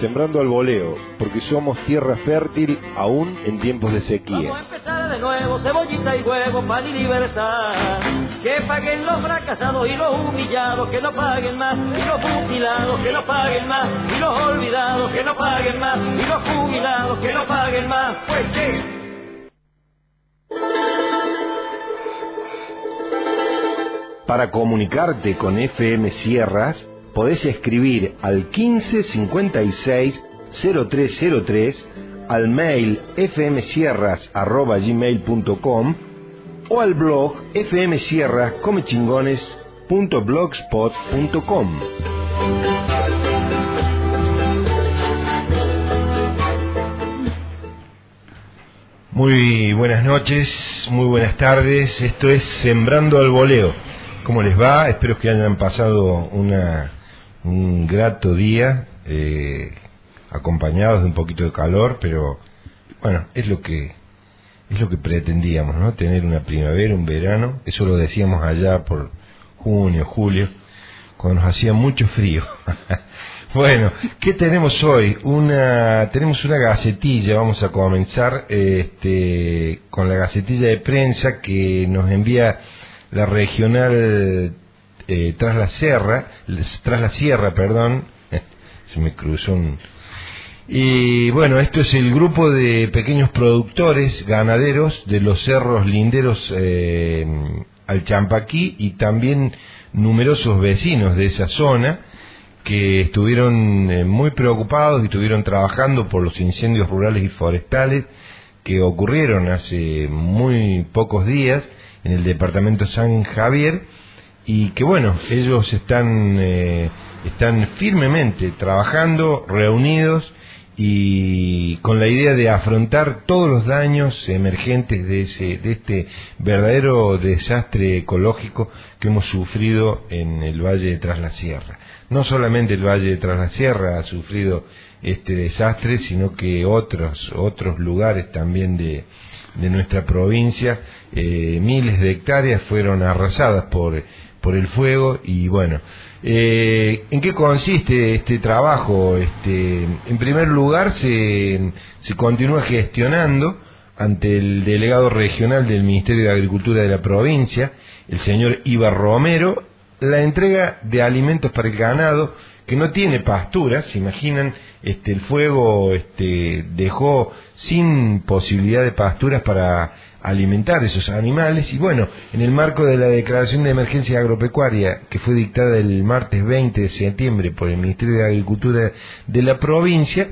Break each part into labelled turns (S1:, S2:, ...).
S1: sembrando al voleo, porque somos tierra fértil aún en tiempos de sequía.
S2: Vamos a empezar de nuevo, cebollita y huevo, pan y libertad. Que paguen los fracasados y los humillados, que no paguen más. Y los mutilados, que no paguen más. Y los olvidados, que no paguen más. Y los jubilados, que no paguen más. Pues che.
S1: Para comunicarte con FM Sierras, podés escribir al 15 56 0303, al mail fmsierras@gmail.com o al blog fmsierrascomechingones.blogspot.com. Muy buenas noches, muy buenas tardes. Esto es Sembrando al Voleo. ¿Cómo les va? Espero que hayan pasado un grato día, acompañados de un poquito de calor, pero bueno, es lo que pretendíamos, ¿no? Tener una primavera, un verano. Eso lo decíamos allá por junio, julio, cuando nos hacía mucho frío. Bueno, ¿qué tenemos hoy? Tenemos una gacetilla. Vamos a comenzar con la gacetilla de prensa que nos envía la regional Tras la Sierra, se me cruzó y bueno, esto es el grupo de pequeños productores ganaderos de los cerros linderos al Champaquí y también numerosos vecinos de esa zona que estuvieron muy preocupados y estuvieron trabajando por los incendios rurales y forestales que ocurrieron hace muy pocos días en el departamento San Javier, y que bueno, ellos están firmemente trabajando, reunidos y con la idea de afrontar todos los daños emergentes de este verdadero desastre ecológico que hemos sufrido en el Valle de Tras la Sierra. No solamente el Valle de Tras la Sierra ha sufrido este desastre, sino que otros lugares también de nuestra provincia, miles de hectáreas fueron arrasadas por el fuego. Y bueno, ¿en qué consiste este trabajo? En primer lugar, se continúa gestionando ante el delegado regional del Ministerio de Agricultura de la provincia, el señor Ibar Romero, la entrega de alimentos para el ganado que no tiene pasturas. Se imaginan, el fuego dejó sin posibilidad de pasturas para alimentar esos animales. Y bueno, en el marco de la declaración de emergencia agropecuaria que fue dictada el martes 20 de septiembre por el Ministerio de Agricultura de la provincia,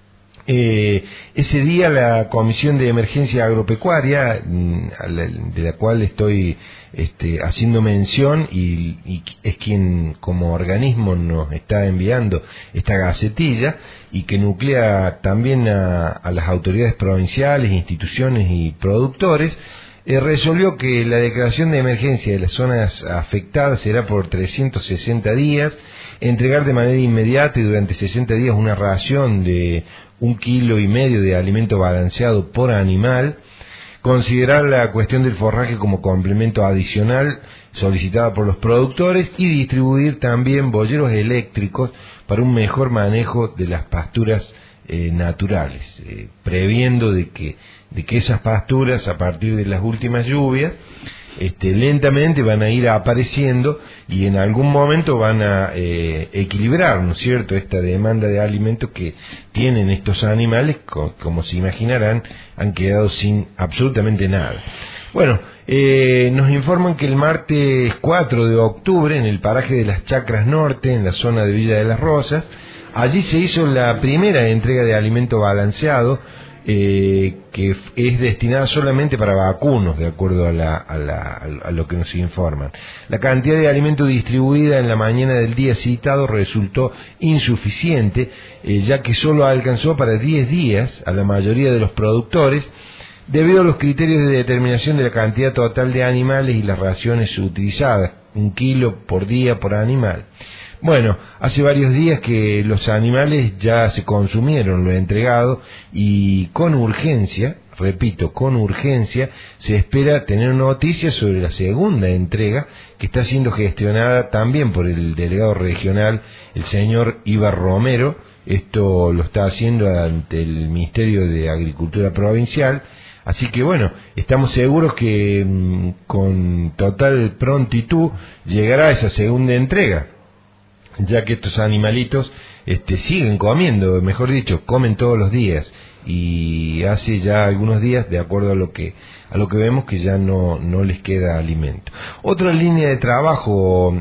S1: ese día la Comisión de Emergencia Agropecuaria, de la cual estoy haciendo mención, y es quien como organismo nos está enviando esta gacetilla y que nuclea también a las autoridades provinciales, instituciones y productores, resolvió que la declaración de emergencia de las zonas afectadas será por 360 días, entregar de manera inmediata y durante 60 días una ración de 1,5 kilos de alimento balanceado por animal, considerar la cuestión del forraje como complemento adicional solicitada por los productores y distribuir también boyeros eléctricos para un mejor manejo de las pasturas naturales, previendo de que esas pasturas, a partir de las últimas lluvias, lentamente van a ir apareciendo y en algún momento van a equilibrar, ¿no es cierto?, esta demanda de alimentos que tienen estos animales, como se imaginarán, han quedado sin absolutamente nada. Bueno, nos informan que el martes 4 de octubre, en el paraje de las Chacras Norte, en la zona de Villa de las Rosas, allí se hizo la primera entrega de alimento balanceado, que es destinada solamente para vacunos, de acuerdo a lo que nos informan. La cantidad de alimento distribuida en la mañana del día citado resultó insuficiente, ya que solo alcanzó para 10 días a la mayoría de los productores, debido a los criterios de determinación de la cantidad total de animales y las raciones utilizadas, 1 kilo por día por animal. Bueno, hace varios días que los animales ya se consumieron lo entregado y con urgencia repito, con urgencia, se espera tener noticias sobre la segunda entrega que está siendo gestionada también por el delegado regional, el señor Ibar Romero. Esto lo está haciendo ante el Ministerio de Agricultura Provincial. Así que bueno, estamos seguros que con total prontitud llegará esa segunda entrega, ya que estos animalitos siguen comiendo, mejor dicho, comen todos los días, y hace ya algunos días, de acuerdo a lo que vemos, que ya no les queda alimento. Otra línea de trabajo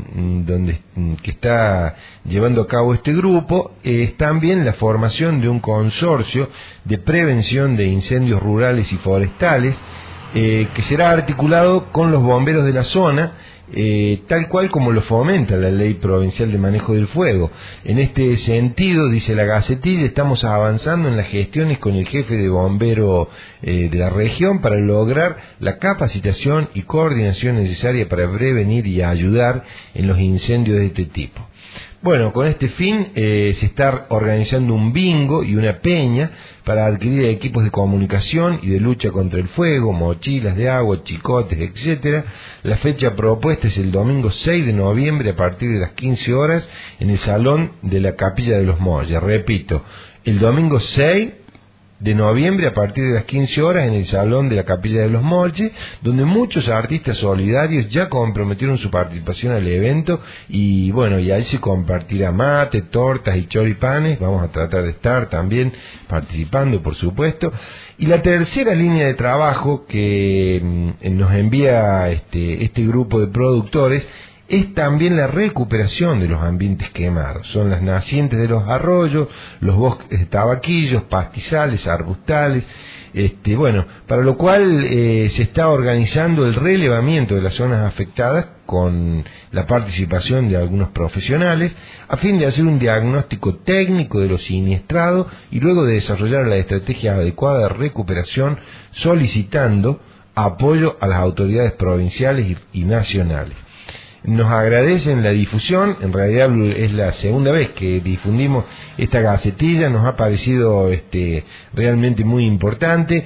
S1: que está llevando a cabo este grupo es también la formación de un consorcio de prevención de incendios rurales y forestales, que será articulado con los bomberos de la zona, tal cual como lo fomenta la Ley Provincial de Manejo del Fuego. En este sentido, dice la Gacetilla, estamos avanzando en las gestiones con el jefe de bombero de la región para lograr la capacitación y coordinación necesaria para prevenir y ayudar en los incendios de este tipo. Bueno, con este fin se está organizando un bingo y una peña para adquirir equipos de comunicación y de lucha contra el fuego, mochilas de agua, chicotes, etcétera. La fecha propuesta es el domingo 6 de noviembre a partir de las 15 horas en el Salón de la Capilla de los Molles. Repito, el domingo 6 de noviembre a partir de las 15 horas en el Salón de la Capilla de los Molles, donde muchos artistas solidarios ya comprometieron su participación al evento, y bueno, y ahí se compartirá mate, tortas y choripanes. Vamos a tratar de estar también participando, por supuesto. Y la tercera línea de trabajo que nos envía este grupo de productores es también la recuperación de los ambientes quemados. Son las nacientes de los arroyos, los bosques de tabaquillos, pastizales, arbustales, bueno, para lo cual se está organizando el relevamiento de las zonas afectadas con la participación de algunos profesionales, a fin de hacer un diagnóstico técnico de lo siniestrado y luego de desarrollar la estrategia adecuada de recuperación, solicitando apoyo a las autoridades provinciales y nacionales. Nos agradecen la difusión. En realidad es la segunda vez que difundimos esta gacetilla, nos ha parecido realmente muy importante,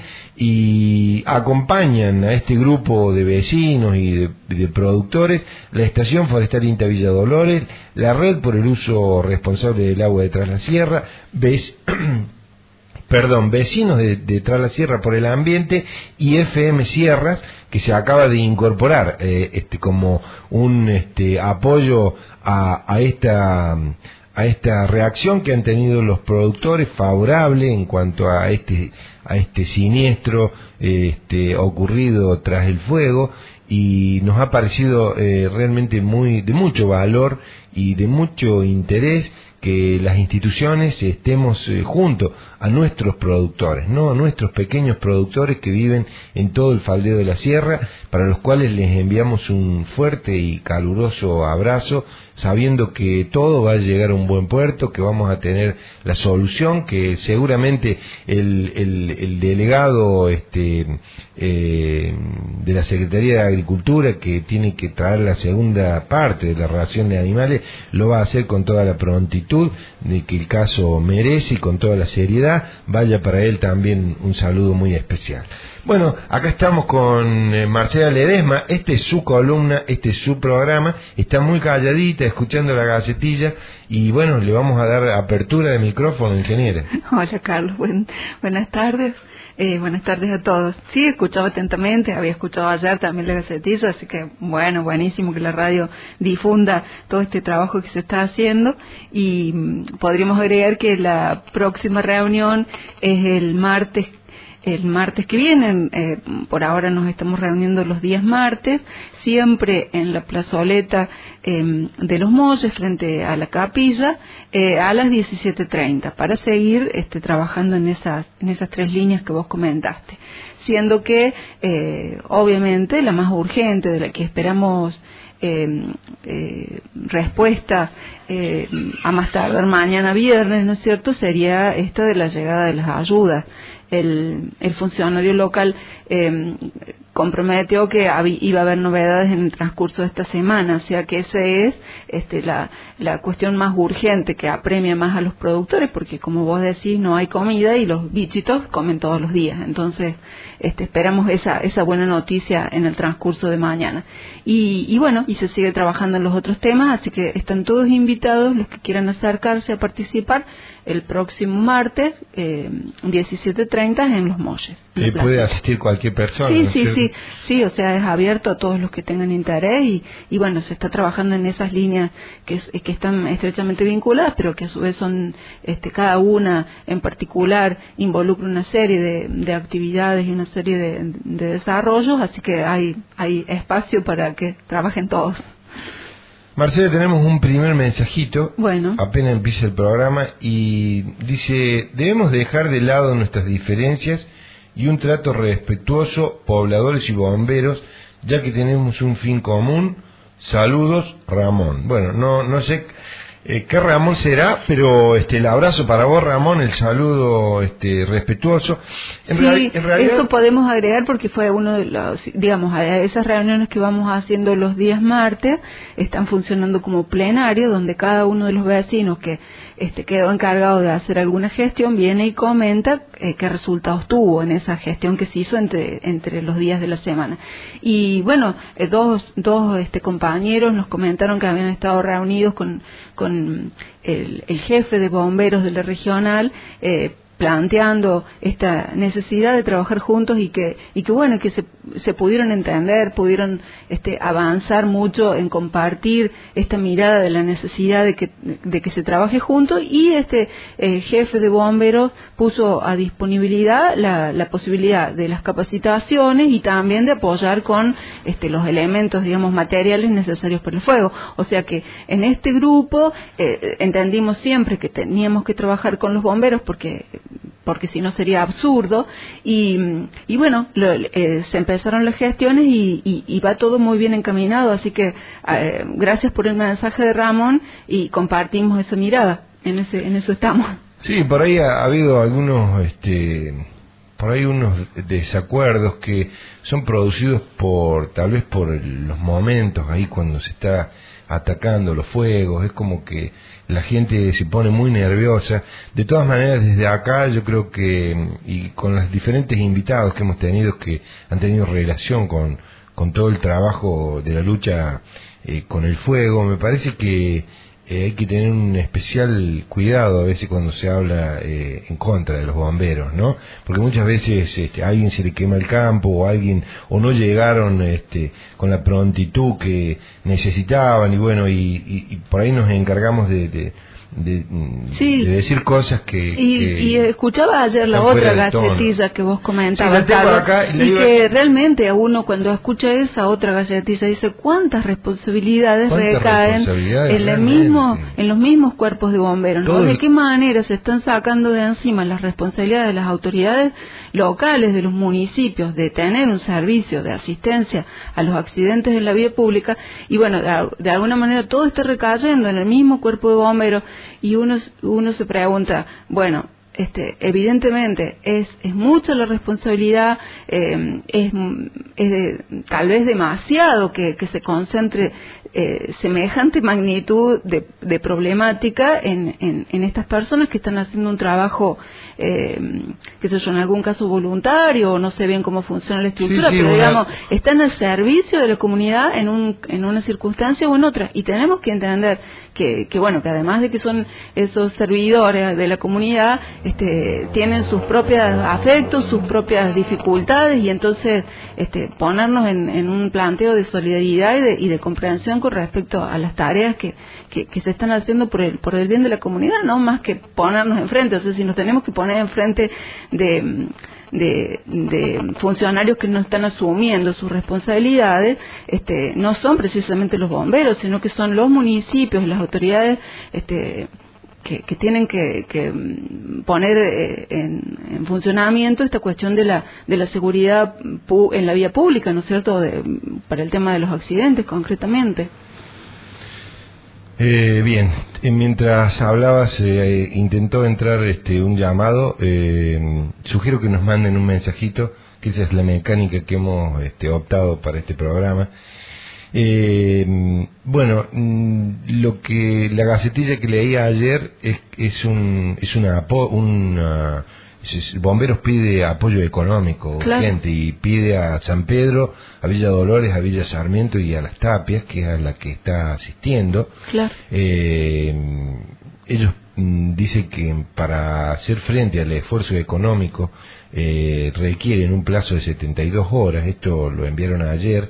S1: y acompañan a este grupo de vecinos y de productores la Estación Forestal INTA Villa Dolores, la Red por el Uso Responsable del Agua de Tras la Sierra, Vecinos de Tras la Sierra por el Ambiente, y FM Sierras, que se acaba de incorporar como un apoyo a esta reacción que han tenido los productores favorable en cuanto a este siniestro ocurrido tras el fuego, y nos ha parecido realmente de mucho valor y de mucho interés que las instituciones estemos junto a nuestros productores, ¿no? A nuestros pequeños productores que viven en todo el faldeo de la sierra, para los cuales les enviamos un fuerte y caluroso abrazo, sabiendo que todo va a llegar a un buen puerto, que vamos a tener la solución, que seguramente el delegado de la Secretaría de Agricultura, que tiene que traer la segunda parte de la ración de animales, lo va a hacer con toda la prontitud de que el caso merece y con toda la seriedad. Vaya para él también un saludo muy especial. Bueno, acá estamos con Marcela Ledesma. Este es su columna, este es su programa. Está muy calladita escuchando la gacetilla, y bueno, le vamos a dar apertura de micrófono, ingeniera.
S3: Hola, Carlos, buenas tardes. Buenas tardes a todos. Sí, escuchaba atentamente, había escuchado ayer también la gacetilla, así que bueno, buenísimo que la radio difunda todo este trabajo que se está haciendo, y podríamos agregar que la próxima reunión es el martes que viene. Por ahora nos estamos reuniendo los días martes, siempre en la plazoleta de los Molles, frente a la capilla, a las 17:30, para seguir trabajando en esas tres líneas que vos comentaste, siendo que obviamente la más urgente, de la que esperamos respuesta a más tardar mañana viernes, ¿no es cierto?, sería esta de la llegada de las ayudas. El funcionario local comprometió que iba a haber novedades en el transcurso de esta semana, o sea que esa es la cuestión más urgente que apremia más a los productores, porque como vos decís, no hay comida y los bichitos comen todos los días. Entonces esperamos esa buena noticia en el transcurso de mañana. Y bueno, y se sigue trabajando en los otros temas, así que están todos invitados los que quieran acercarse a participar el próximo martes 17:30 en Los Molles.
S1: Puede asistir cualquier persona.
S3: Sí, o sea, es abierto a todos los que tengan interés y bueno, se está trabajando en esas líneas que están estrechamente vinculadas, pero que a su vez son cada una en particular involucra una serie de actividades y una serie de desarrollos, así que hay espacio para que trabajen todos.
S1: Marcela, tenemos un primer mensajito,
S3: bueno,
S1: apenas empieza el programa, y dice: debemos dejar de lado nuestras diferencias y un trato respetuoso, pobladores y bomberos, ya que tenemos un fin común. Saludos, Ramón. Bueno, no sé qué Ramón será, pero el abrazo para vos, Ramón, el saludo respetuoso. En realidad,
S3: eso podemos agregar porque fue uno de los, digamos, a esas reuniones que vamos haciendo los días martes, están funcionando como plenario, donde cada uno de los vecinos que quedó encargado de hacer alguna gestión viene y comenta qué resultados tuvo en esa gestión que se hizo entre los días de la semana. Y bueno, dos compañeros nos comentaron que habían estado reunidos con el jefe de bomberos de la regional, planteando esta necesidad de trabajar juntos y que bueno, que se pudieron entender, pudieron avanzar mucho en compartir esta mirada de la necesidad de que se trabaje juntos, y jefe de bomberos puso a disponibilidad la posibilidad de las capacitaciones y también de apoyar con los elementos, digamos, materiales necesarios para el fuego. O sea que en este grupo entendimos siempre que teníamos que trabajar con los bomberos porque si no sería absurdo, y bueno, se empezaron las gestiones y va todo muy bien encaminado, así que gracias por el mensaje de Ramón y compartimos esa mirada, en eso estamos.
S1: Sí, por ahí ha habido algunos unos desacuerdos que son producidos tal vez por los momentos ahí cuando se está atacando los fuegos, es como que la gente se pone muy nerviosa. De todas maneras, desde acá yo creo que, y con los diferentes invitados que hemos tenido que han tenido relación con todo el trabajo de la lucha con el fuego, me parece que hay que tener un especial cuidado a veces cuando se habla en contra de los bomberos, ¿no? Porque muchas veces a alguien se le quema el campo, o no llegaron con la prontitud que necesitaban, y bueno, y por ahí nos encargamos de decir cosas
S3: y escuchaba ayer la otra galletilla que vos comentabas, Carlos, que realmente a uno cuando escucha esa otra galletilla dice cuántas responsabilidades recaen en los mismos cuerpos de bomberos, ¿no? ¿De qué manera se están sacando de encima las responsabilidades de las autoridades locales, de los municipios, de tener un servicio de asistencia a los accidentes en la vía pública? Y bueno, de alguna manera todo está recayendo en el mismo cuerpo de bomberos. Y uno se pregunta, bueno, evidentemente es mucha la responsabilidad, es tal vez demasiado que se concentre semejante magnitud de problemática en estas personas que están haciendo un trabajo, qué sé yo, en algún caso voluntario, o no sé bien cómo funciona la estructura, pero digamos, están al servicio de la comunidad en una circunstancia o en otra, y tenemos que entender que bueno, que además de que son esos servidores de la comunidad, tienen sus propios afectos, sus propias dificultades, y entonces ponernos en un planteo de solidaridad y de comprensión con respecto a las tareas que se están haciendo por el bien de la comunidad, no más que ponernos enfrente. O sea, si nos tenemos que poner enfrente de funcionarios que no están asumiendo sus responsabilidades, no son precisamente los bomberos, sino que son los municipios y las autoridades que tienen que poner en funcionamiento esta cuestión de la seguridad en la vía pública, ¿no es cierto?, para el tema de los accidentes concretamente.
S1: Bien, mientras hablabas intentó entrar un llamado. Sugiero que nos manden un mensajito que esa es la mecánica que hemos optado para este programa. Bueno, lo que la gacetilla que leí ayer Bomberos pide apoyo económico urgente y pide a San Pedro, a Villa Dolores, a Villa Sarmiento y a Las Tapias, que es a la que está asistiendo.
S3: Claro.
S1: Ellos dicen que para hacer frente al esfuerzo económico requieren un plazo de 72 horas. Esto lo enviaron ayer.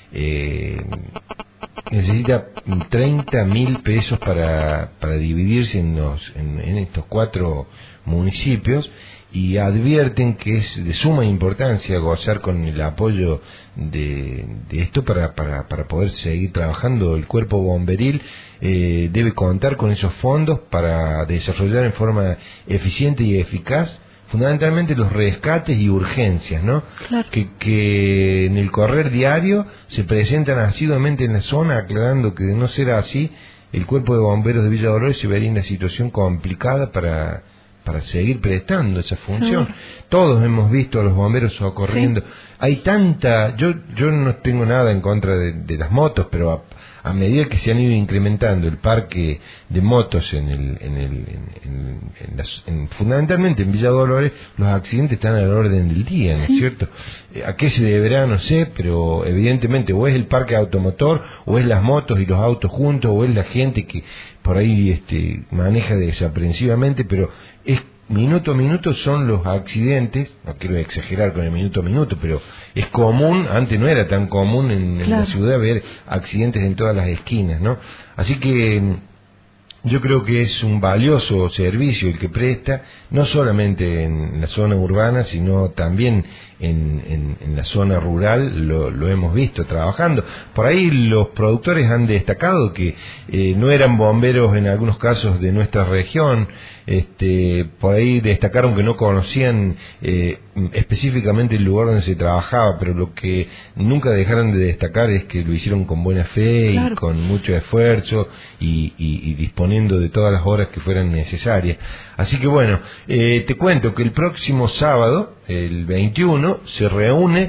S1: Necesita 30.000 pesos para dividirse en estos 4 municipios, y advierten que es de suma importancia gozar con el apoyo de esto para poder seguir trabajando. El cuerpo bomberil debe contar con esos fondos para desarrollar en forma eficiente y eficaz fundamentalmente los rescates y urgencias, ¿no?
S3: Claro.
S1: Que en el correr diario se presentan asiduamente en la zona, aclarando que de no ser así, el cuerpo de bomberos de Villa Dolores se vería en una situación complicada para seguir prestando esa función. Todos hemos visto a los bomberos socorriendo. Sí. Hay tanta... Yo no tengo nada en contra de las motos, pero a medida que se han ido incrementando el parque de motos fundamentalmente en Villa Dolores, los accidentes están a la orden del día, ¿no es cierto? ¿A qué se deberá? No sé, pero evidentemente o es el parque automotor, o es las motos y los autos juntos, o es la gente que por ahí maneja desaprensivamente, pero es minuto a minuto son los accidentes. No quiero exagerar con el minuto a minuto, pero es común, antes no era tan común en la ciudad ver accidentes en todas las esquinas, ¿no? Así que yo creo que es un valioso servicio el que presta, no solamente en la zona urbana, sino también en la zona rural. Lo hemos visto trabajando. Por ahí los productores han destacado que no eran bomberos en algunos casos de nuestra región. Por ahí destacaron que no conocían específicamente el lugar donde se trabajaba, pero lo que nunca dejaron de destacar es que lo hicieron con buena fe, claro, y con mucho esfuerzo y disponiendo de todas las horas que fueran necesarias. Así que bueno, te cuento que el próximo sábado, el 21, se reúne,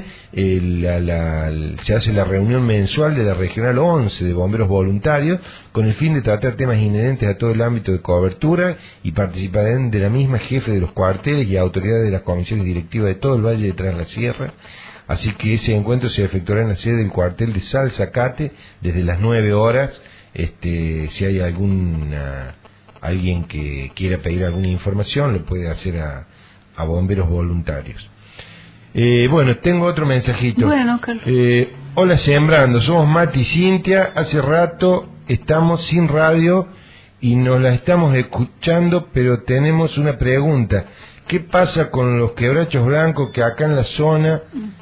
S1: se hace la reunión mensual de la Regional 11 de Bomberos Voluntarios, con el fin de tratar temas inherentes a todo el ámbito de cobertura, y participarán de la misma jefe de los cuarteles y autoridades de las comisiones directivas de todo el Valle de Tras la Sierra. Así que ese encuentro se efectuará en la sede del cuartel de Salzacate desde las 9 horas. Si hay alguien que quiera pedir alguna información, lo puede hacer a Bomberos Voluntarios. Bueno, tengo otro mensajito.
S3: Bueno, Carlos.
S1: Hola, Sembrando, somos Mati y Cintia. Hace rato estamos sin radio y nos la estamos escuchando, pero tenemos una pregunta. ¿Qué pasa con los quebrachos blancos que acá en la zona...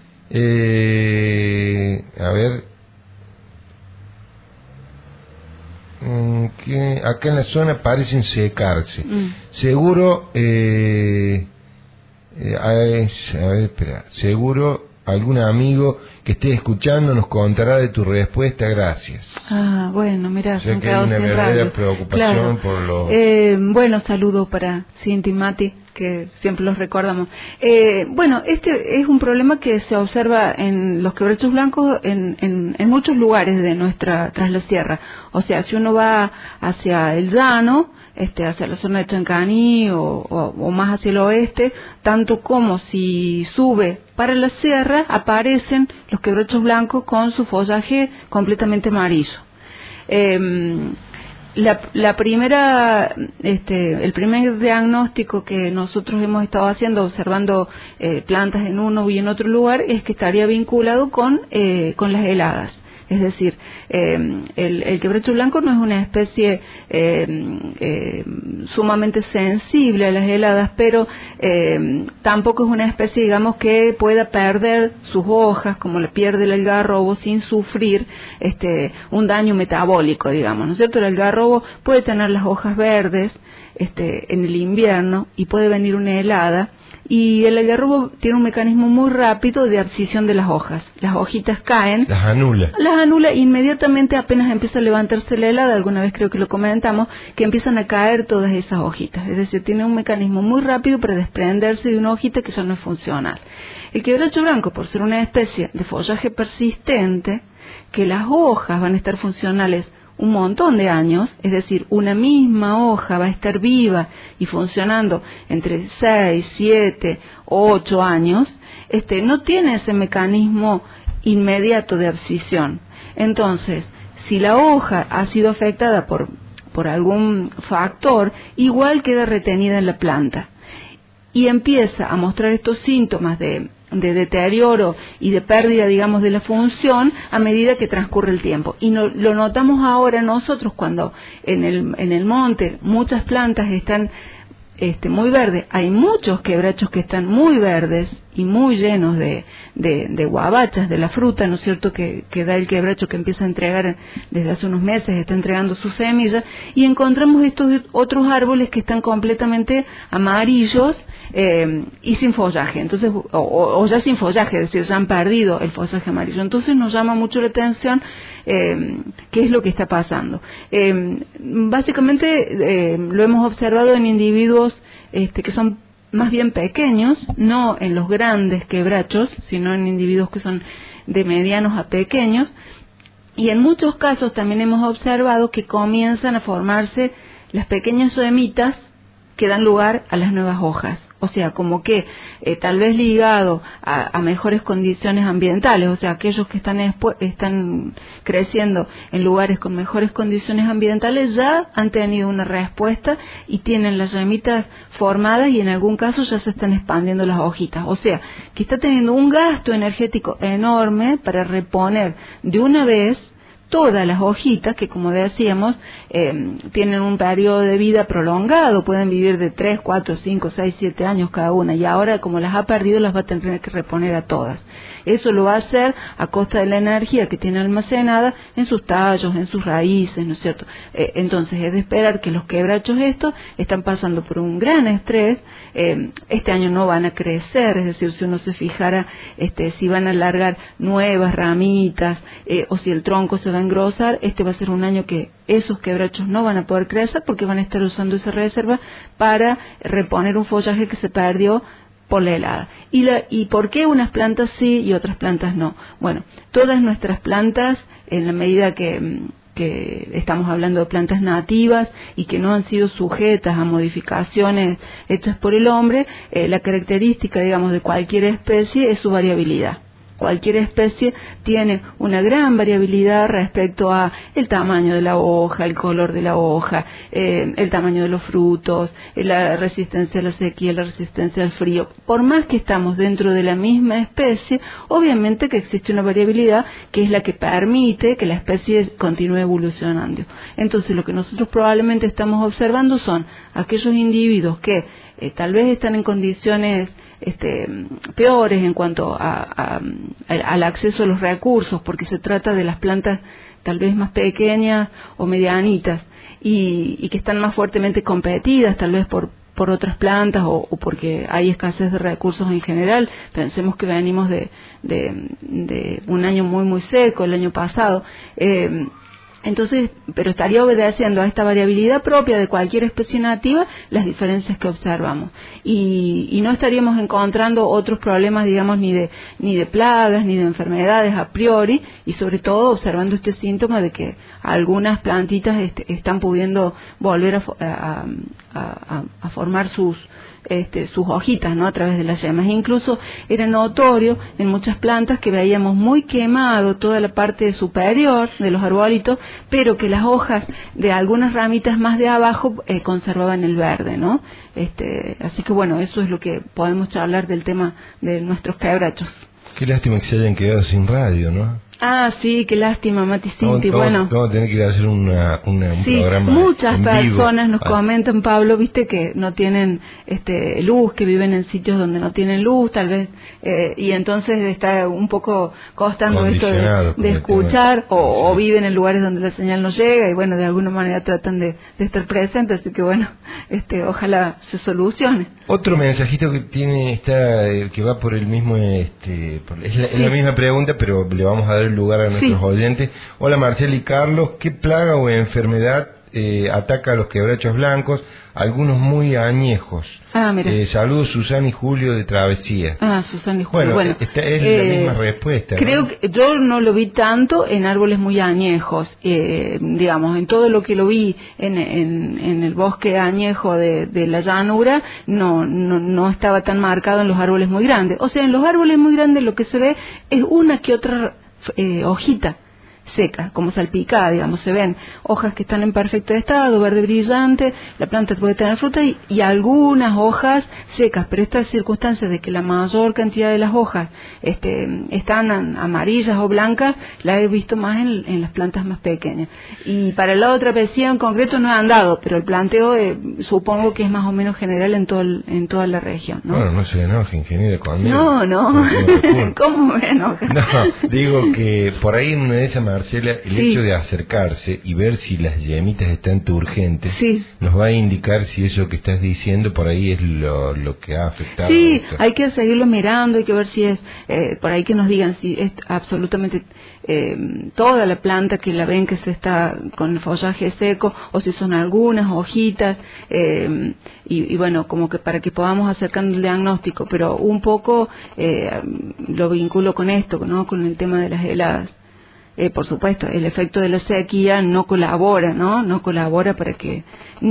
S1: que acá en la zona parecen secarse? Seguro... seguro algún amigo que esté escuchando nos contará de tu respuesta. Gracias.
S3: Bueno, mira,
S1: o sea que hay una verdadera preocupación, claro, por lo...
S3: bueno, saludo para Cinti y Mati, que siempre los recordamos. Bueno, este es un problema que se observa en los quebrachos blancos en muchos lugares de nuestra Tras la Sierra. O sea, si uno va hacia el llano, hacia la zona de Chancaní o más hacia el oeste, tanto como si sube para la sierra, aparecen los quebrachos blancos con su follaje completamente amarillo. El primer diagnóstico que nosotros hemos estado haciendo, observando plantas en uno y en otro lugar, es que estaría vinculado con las heladas. Es decir, el quebracho blanco no es una especie sumamente sensible a las heladas, pero tampoco es una especie, digamos, que pueda perder sus hojas, como le pierde el algarrobo, sin sufrir un daño metabólico, digamos, ¿no es cierto? El algarrobo puede tener las hojas verdes en el invierno, y puede venir una helada y el algarrobo tiene un mecanismo muy rápido de abscisión de las hojas. Las hojitas caen.
S1: Las anula
S3: Inmediatamente apenas empieza a levantarse la helada, alguna vez creo que lo comentamos, que empiezan a caer todas esas hojitas. Es decir, tiene un mecanismo muy rápido para desprenderse de una hojita que ya no es funcional. El quebracho blanco, por ser una especie de follaje persistente, que las hojas van a estar funcionales un montón de años, es decir, una misma hoja va a estar viva y funcionando entre 6, 7, 8 años, no tiene ese mecanismo inmediato de abscisión. Entonces, si la hoja ha sido afectada por algún factor, igual queda retenida en la planta y empieza a mostrar estos síntomas de deterioro y de pérdida, digamos, de la función a medida que transcurre el tiempo. Y lo notamos ahora nosotros cuando en el monte muchas plantas están muy verdes. Hay muchos quebrachos que están muy verdes y muy llenos de guabachas, de la fruta, ¿no es cierto?, que da el quebracho, que empieza a entregar desde hace unos meses, está entregando sus semillas, y encontramos estos otros árboles que están completamente amarillos y sin follaje, entonces o ya sin follaje, es decir, ya han perdido el follaje amarillo. Entonces nos llama mucho la atención qué es lo que está pasando. Básicamente lo hemos observado en individuos que son más bien pequeños, no en los grandes quebrachos, sino en individuos que son de medianos a pequeños, y en muchos casos también hemos observado que comienzan a formarse las pequeñas semitas que dan lugar a las nuevas hojas. O sea, como que tal vez ligado a mejores condiciones ambientales, o sea, aquellos que están creciendo en lugares con mejores condiciones ambientales ya han tenido una respuesta y tienen las ramitas formadas y en algún caso ya se están expandiendo las hojitas. O sea, que está teniendo un gasto energético enorme para reponer de una vez todas las hojitas que, como decíamos, tienen un periodo de vida prolongado, pueden vivir de 3, 4, 5, 6, 7 años cada una, y ahora como las ha perdido las va a tener que reponer a todas. Eso lo va a hacer a costa de la energía que tiene almacenada en sus tallos, en sus raíces, ¿no es cierto? Entonces es de esperar que los quebrachos estos están pasando por un gran estrés. Este año no van a crecer, es decir, si uno se fijara si van a alargar nuevas ramitas o si el tronco se va a engrosar, va a ser un año que esos quebrachos no van a poder crecer porque van a estar usando esa reserva para reponer un follaje que se perdió por la helada. ¿Y por qué unas plantas sí y otras plantas no? Bueno, todas nuestras plantas, en la medida que estamos hablando de plantas nativas y que no han sido sujetas a modificaciones hechas por el hombre, la característica, digamos, de cualquier especie es su variabilidad. Cualquier especie tiene una gran variabilidad respecto a el tamaño de la hoja, el color de la hoja, el tamaño de los frutos, la resistencia a la sequía, la resistencia al frío. Por más que estamos dentro de la misma especie, obviamente que existe una variabilidad que es la que permite que la especie continúe evolucionando. Entonces, lo que nosotros probablemente estamos observando son aquellos individuos que tal vez están en condiciones peores en cuanto al acceso a los recursos, porque se trata de las plantas tal vez más pequeñas o medianitas y que están más fuertemente competidas tal vez por otras plantas o porque hay escasez de recursos en general. Pensemos que venimos de un año muy muy seco el año pasado. Entonces, pero estaría obedeciendo a esta variabilidad propia de cualquier especie nativa las diferencias que observamos. Y no estaríamos encontrando otros problemas, digamos, ni de plagas, ni de enfermedades a priori, y sobre todo observando este síntoma de que algunas plantitas están pudiendo volver a formar sus hojitas, ¿no?, a través de las yemas. Incluso era notorio en muchas plantas que veíamos muy quemado toda la parte superior de los arbolitos, pero que las hojas de algunas ramitas más de abajo conservaban el verde, ¿no? Así que bueno, eso es lo que podemos charlar del tema de nuestros quebrachos.
S1: Qué lástima que se hayan quedado sin radio, ¿no?
S3: Ah, sí, qué lástima, Mati Cinti. Bueno,
S1: vamos a tener que ir a hacer un
S3: sí,
S1: programa
S3: muchas
S1: en
S3: personas
S1: vivo.
S3: nos comentan, Pablo, viste, que no tienen luz, que viven en sitios donde no tienen luz, tal vez, y entonces está un poco costando esto de escuchar, o viven en lugares donde la señal no llega, y bueno, de alguna manera tratan de estar presentes, así que bueno, ojalá se solucione.
S1: Otro mensajito que tiene que va por el mismo, es la misma pregunta, pero le vamos a dar el lugar a nuestros oyentes. Hola Marcela y Carlos, ¿qué plaga o enfermedad ataca a los quebrachos blancos? Algunos muy añejos.
S3: Mira.
S1: Saludos Susana y Julio de Travesía.
S3: Susana y Julio.
S1: Bueno, esta es la misma respuesta.
S3: Creo que yo no lo vi tanto en árboles muy añejos. Digamos, en todo lo que lo vi en el bosque añejo de la llanura, no estaba tan marcado en los árboles muy grandes. O sea, en los árboles muy grandes lo que se ve es una que otra hojita seca, como salpicada, digamos, se ven hojas que están en perfecto estado, verde brillante, la planta puede tener fruta y algunas hojas secas, pero estas circunstancias de que la mayor cantidad de las hojas están amarillas o blancas, la he visto más en las plantas más pequeñas. Y para la otra travesía en concreto no he andado, pero el planteo supongo que es más o menos general en toda la región, ¿no?
S1: Bueno, no se enoje, ingeniero, conmigo.
S3: No. ¿Cómo me enoja?
S1: No, digo que por ahí en una de esas, Marcela, el hecho de acercarse y ver si las yemitas están turgentes nos va a indicar si eso que estás diciendo por ahí es lo que ha afectado.
S3: Sí, hay que seguirlo mirando, hay que ver si es, por ahí que nos digan si es absolutamente toda la planta que la ven que se está con el follaje seco o si son algunas hojitas y bueno, como que para que podamos acercando el diagnóstico, pero un poco lo vinculo con esto, ¿no? Con el tema de las heladas. Por supuesto, el efecto de la sequía no colabora, no colabora para que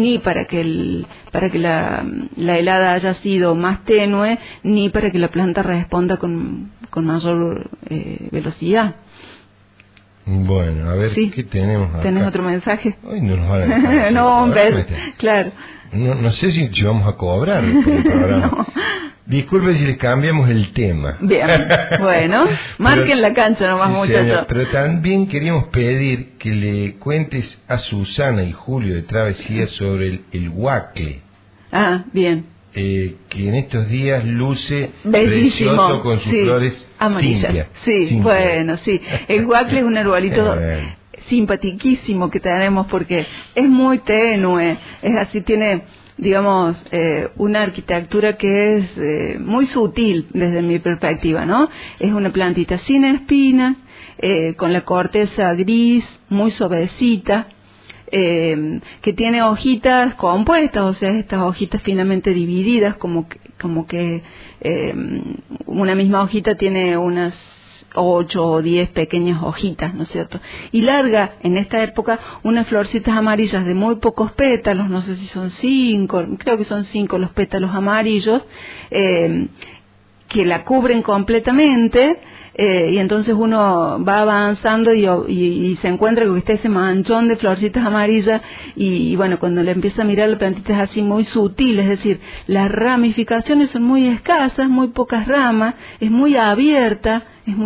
S3: la helada haya sido más tenue, ni para que la planta responda con mayor velocidad.
S1: Bueno, a ver qué tenemos acá.
S3: ¿Tenés otro mensaje?
S1: Hoy no nos van a dejar.
S3: No, hombre, claro.
S1: No sé si vamos a cobrar por el programa.
S3: No.
S1: Disculpe si les cambiamos el tema.
S3: Bien, bueno, marquen la cancha nomás, muchachos.
S1: Pero también queríamos pedir que le cuentes a Susana y Julio de Travesía sobre el huacle.
S3: Bien.
S1: Que en estos días luce
S3: bellísimo,
S1: precioso con sus flores
S3: amarillas.
S1: Simpias.
S3: Bueno, sí. El huacle es un arbolito simpatiquísimo que tenemos porque es muy tenue, es así, tiene, digamos, una arquitectura que es muy sutil desde mi perspectiva, ¿no? Es una plantita sin espinas, con la corteza gris, muy suavecita, que tiene hojitas compuestas, o sea, estas hojitas finamente divididas, como que una misma hojita tiene unas 8 o 10 pequeñas hojitas, ¿no es cierto? Y larga en esta época unas florcitas amarillas de muy pocos pétalos, no sé si son 5, creo que son 5 los pétalos amarillos, que la cubren completamente, y entonces uno va avanzando y se encuentra con que está ese manchón de florcitas amarillas y bueno, cuando le empieza a mirar la plantita es así muy sutil, es decir, las ramificaciones son muy escasas, muy pocas ramas, es muy abierta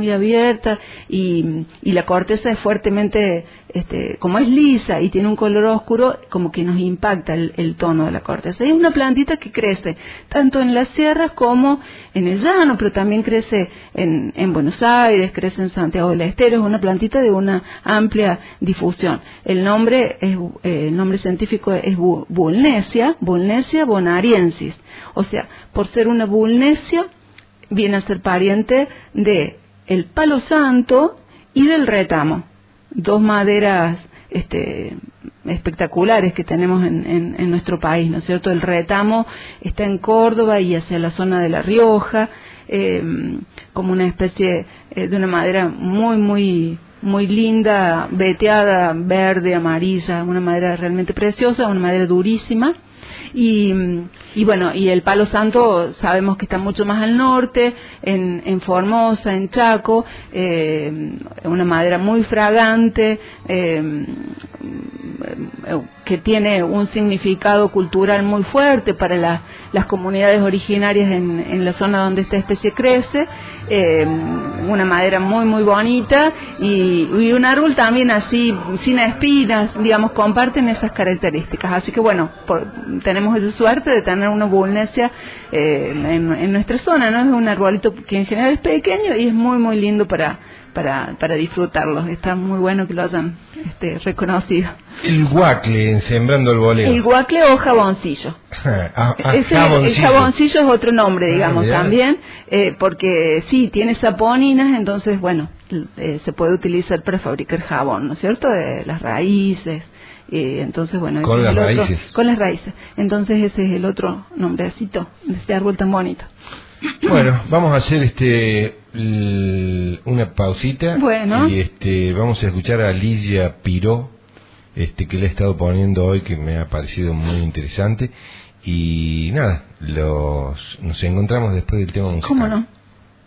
S3: y la corteza es fuertemente, como es lisa y tiene un color oscuro, como que nos impacta el tono de la corteza. Y es una plantita que crece tanto en las sierras como en el llano, pero también crece en Buenos Aires, crece en Santiago del Estero, es una plantita de una amplia difusión. El nombre científico es Bulnesia bonariensis, o sea, por ser una bulnesia viene a ser pariente de el palo santo y del retamo, dos maderas espectaculares que tenemos en nuestro país, ¿no es cierto? El retamo está en Córdoba y hacia la zona de La Rioja, como una especie de una madera muy linda, veteada, verde, amarilla, una madera realmente preciosa, una madera durísima, Y bueno, y el palo santo sabemos que está mucho más al norte, en Formosa, en Chaco, una madera muy fragante, que tiene un significado cultural muy fuerte para las comunidades originarias en la zona donde esta especie crece, una madera muy muy bonita y un árbol también así, sin espinas, digamos, comparten esas características. Así que bueno, tenemos esa suerte de tener una vulnecia en nuestra zona, ¿no? Es un arbolito que en general es pequeño y es muy muy lindo para disfrutarlo. Está muy bueno que lo hayan reconocido.
S1: El guacle en Sembrando el Boleo.
S3: El guacle o jaboncillo.
S1: Jaboncillo.
S3: El jaboncillo es otro nombre, digamos,
S1: mirá.
S3: también, porque sí, tiene saponinas, entonces, bueno, se puede utilizar para fabricar jabón, ¿no es cierto? Las raíces. Entonces, bueno,
S1: con las raíces.
S3: Con las raíces. Entonces ese es el otro nombrecito de este árbol tan bonito.
S1: Bueno, vamos a hacer una pausita.
S3: Bueno.
S1: Y vamos a escuchar a Ligia Piró, que le he estado poniendo hoy, que me ha parecido muy interesante. Y nada, nos encontramos después del tema musical.
S3: ¿Cómo no?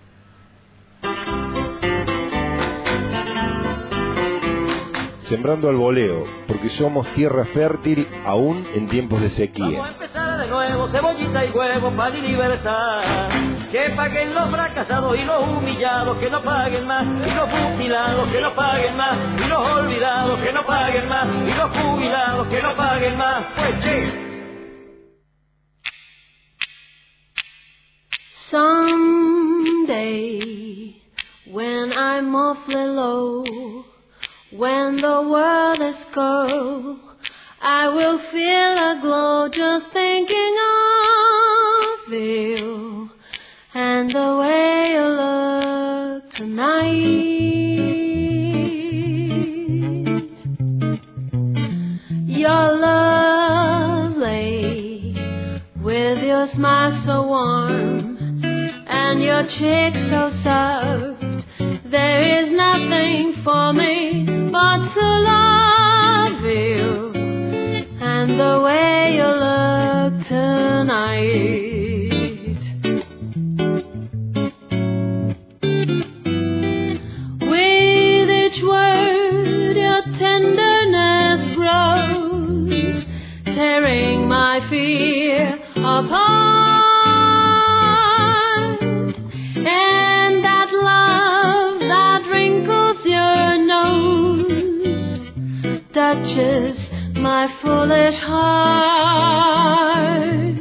S4: Sembrando al voleo, porque somos tierra fértil aún en tiempos de sequía.
S2: Vamos a empezar de nuevo, cebollita y huevo, pan y libertad. Que paguen los fracasados y los humillados, que no paguen más. Y los mutilados, que no paguen más. Y los olvidados, que no paguen más. Y los jubilados, que no paguen más. Pues che.
S5: Someday, when I'm awfully low, when the world is cold, I will feel a glow just thinking of you and the way you look tonight. You're lovely with your smile so warm and your cheeks so soft. There is nothing for me but to love you and the way you look tonight. With each word your tenderness grows, tearing my fear apart. And that love that wrinkles your nose touches my foolish heart.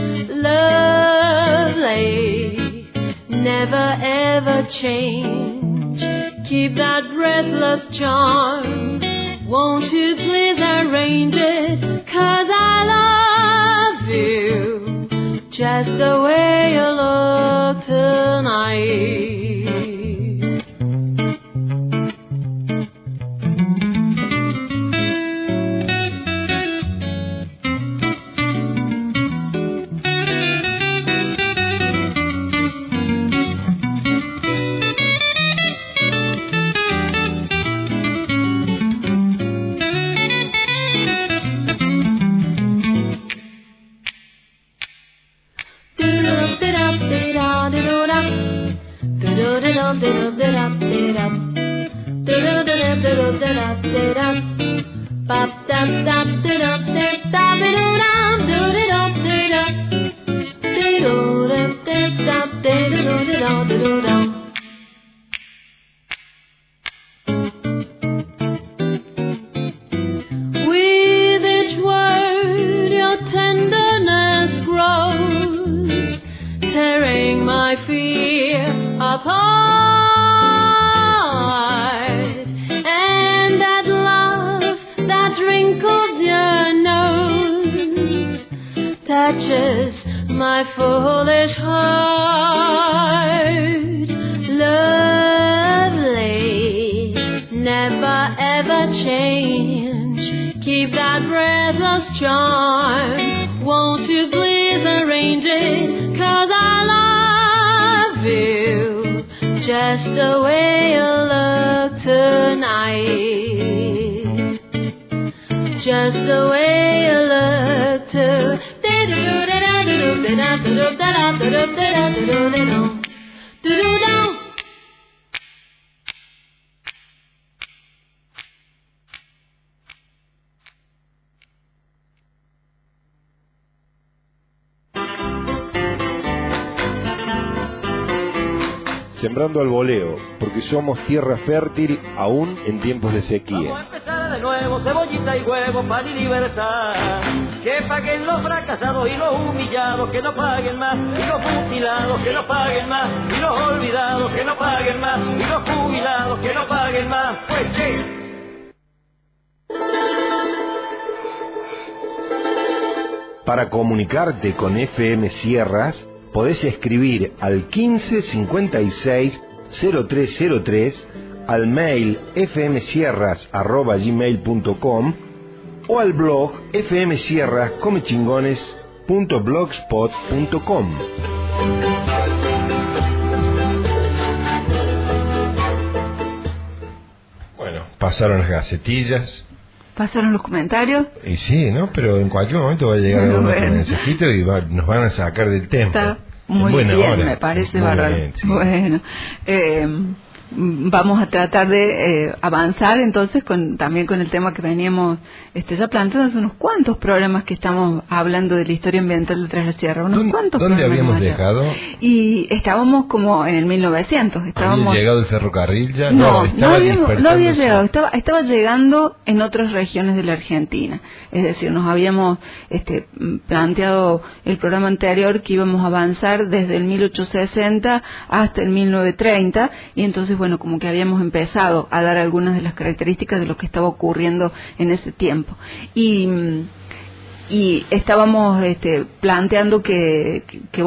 S5: Lovely, never ever change. Keep that breathless charm. Won't you please arrange it? 'Cause I love you just the way you look tonight. With each word your tenderness grows, tearing my fear apart. And that love that wrinkles your nose touches my foolish heart. Lovely, never ever change. Keep that breathless charm. Won't you please arrange it? 'Cause I love you just the way you look tonight. Just the way you look tonight.
S4: sembrando al voleo, porque somos tierra fértil aún en tiempos de sequía.
S2: Vamos a empezar de nuevo, cebollita y huevo, pan y libertad. Que paguen los fracasados y los humillados, que no paguen más. Y los mutilados, que no paguen más. Y los olvidados, que no paguen más. Y los jubilados, que no paguen más. Pues sí.
S1: Para comunicarte con FM Sierras, podés escribir al 15 56 0303, al mail fmsierras@gmail.com o al blog fmsierrascomechingones.blogspot.com. Bueno, pasaron las gacetillas.
S3: ¿Pasaron los comentarios?
S1: Y sí, ¿no? Pero en cualquier momento va a llegar unos mensajitos y nos van a sacar del tempo.
S3: Está muy bien, hora. Me parece bárbaro. Sí. Bueno, vamos a tratar de avanzar entonces también con el tema que veníamos ya planteando hace unos cuantos programas que estamos hablando de la historia ambiental de Tras la Sierra.
S1: ¿Dónde habíamos dejado?
S3: Y estábamos como en el 1900.
S1: ¿Había llegado el ferrocarril ya?
S3: No había llegado. Estaba llegando en otras regiones de la Argentina. Es decir, nos habíamos planteado el programa anterior que íbamos a avanzar desde el 1860 hasta el 1930 y entonces bueno, como que habíamos empezado a dar algunas de las características de lo que estaba ocurriendo en ese tiempo. Y estábamos planteando que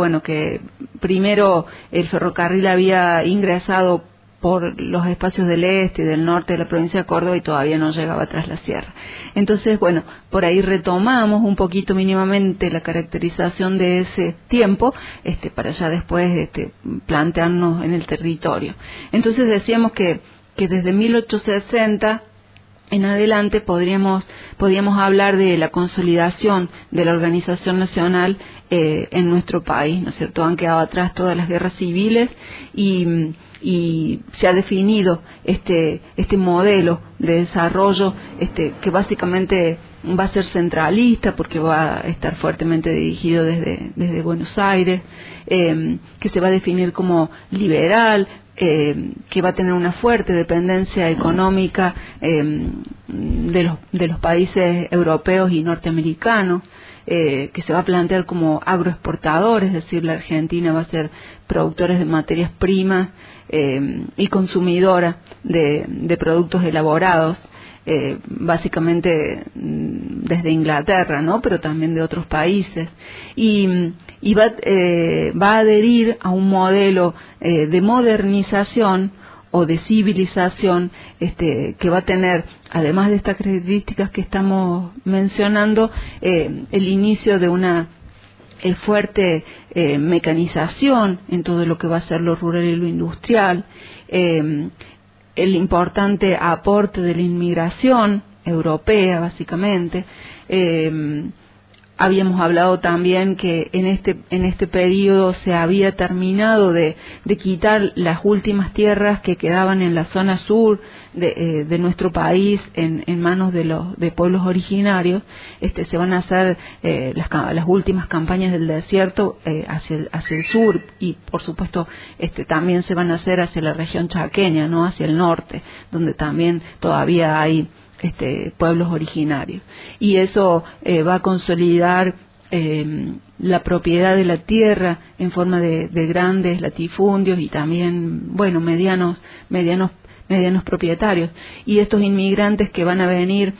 S3: primero el ferrocarril había ingresado por los espacios del este y del norte de la provincia de Córdoba y todavía no llegaba Tras la Sierra. Entonces, bueno, por ahí retomamos un poquito mínimamente la caracterización de ese tiempo, para ya después plantearnos en el territorio. Entonces decíamos que desde 1860 en adelante podíamos hablar de la consolidación de la organización nacional en nuestro país, ¿no es cierto? Han quedado atrás todas las guerras civiles y se ha definido este modelo de desarrollo que básicamente va a ser centralista porque va a estar fuertemente dirigido desde Buenos Aires, que se va a definir como liberal, que va a tener una fuerte dependencia económica de los países europeos y norteamericanos, que se va a plantear como agroexportador, es decir, la Argentina va a ser productores de materias primas y consumidora de productos elaborados, básicamente desde Inglaterra, ¿no? Pero también de otros países, y va a adherir a un modelo de modernización o de civilización que va a tener, además de estas características que estamos mencionando, el inicio de una fuerte mecanización en todo lo que va a ser lo rural y lo industrial, el importante aporte de la inmigración europea, básicamente. Habíamos hablado también que en este periodo se había terminado de quitar las últimas tierras que quedaban en la zona sur de nuestro país en manos de pueblos originarios. Se van a hacer las últimas campañas del desierto hacia el sur y por supuesto también se van a hacer hacia la región chaqueña, ¿no? Hacia el norte, donde también todavía hay pueblos originarios, y eso va a consolidar la propiedad de la tierra en forma de grandes latifundios y también medianos propietarios, y estos inmigrantes que van a venir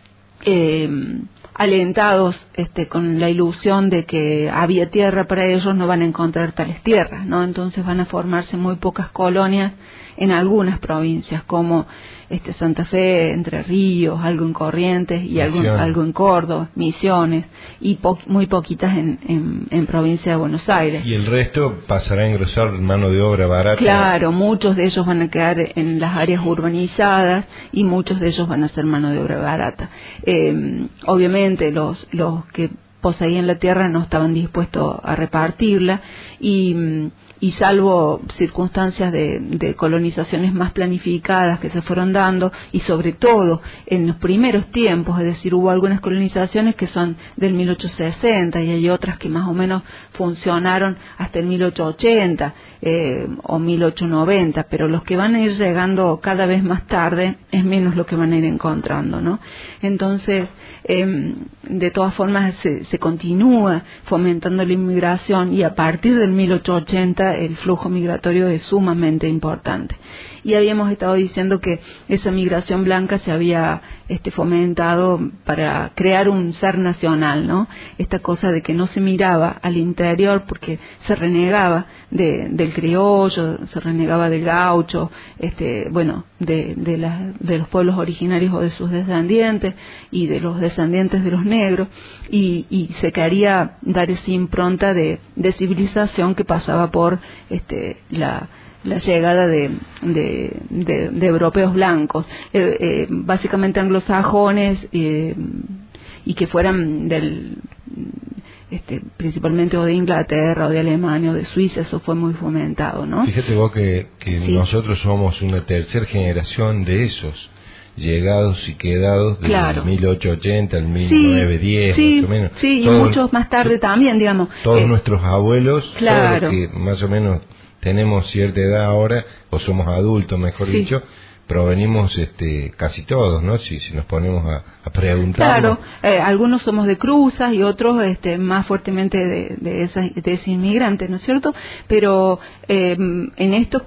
S3: alentados con la ilusión de que había tierra para ellos, no van a encontrar tales tierras, ¿no? Entonces van a formarse muy pocas colonias en algunas provincias como Santa Fe, Entre Ríos, algo en Corrientes y algo en Córdoba, Misiones, y muy poquitas en provincia de Buenos Aires.
S1: Y el resto pasará a engrosar mano de obra barata.
S3: Claro, muchos de ellos van a quedar en las áreas urbanizadas y muchos de ellos van a ser mano de obra barata. Obviamente los que poseían la tierra no estaban dispuestos a repartirla, y salvo circunstancias de colonizaciones más planificadas que se fueron dando, y sobre todo en los primeros tiempos, es decir, hubo algunas colonizaciones que son del 1860 y hay otras que más o menos funcionaron hasta el 1880 o 1890, pero los que van a ir llegando cada vez más tarde es menos lo que van a ir encontrando, ¿no? Entonces, de todas formas se continúa fomentando la inmigración, y a partir del 1880 el flujo migratorio es sumamente importante. Y habíamos estado diciendo que esa migración blanca se había fomentado para crear un ser nacional, ¿no? Esta cosa de que no se miraba al interior porque se renegaba del criollo, se renegaba del gaucho, de los pueblos originarios o de sus descendientes y de los descendientes de los negros, y se quería dar esa impronta de civilización que pasaba por la llegada de europeos blancos, básicamente anglosajones, y que fueran principalmente o de Inglaterra o de Alemania o de Suiza. Eso fue muy fomentado, ¿no?
S1: Fíjate vos que
S3: Sí.
S1: nosotros somos una tercera generación de esos llegados y quedados desde
S3: Claro.
S1: el 1880 al 1910,
S3: sí,
S1: más o menos.
S3: Sí, y
S1: Todos-
S3: muchos más tarde también, digamos.
S1: Todos nuestros abuelos,
S3: Claro.
S1: todos los que más o menos tenemos cierta edad ahora, o somos adultos, mejor
S3: Sí.
S1: dicho, provenimos casi todos, ¿no? Si nos ponemos a preguntar.
S3: Claro, algunos somos de cruzas y otros más fuertemente de ese inmigrante, ¿no es cierto? Pero en estos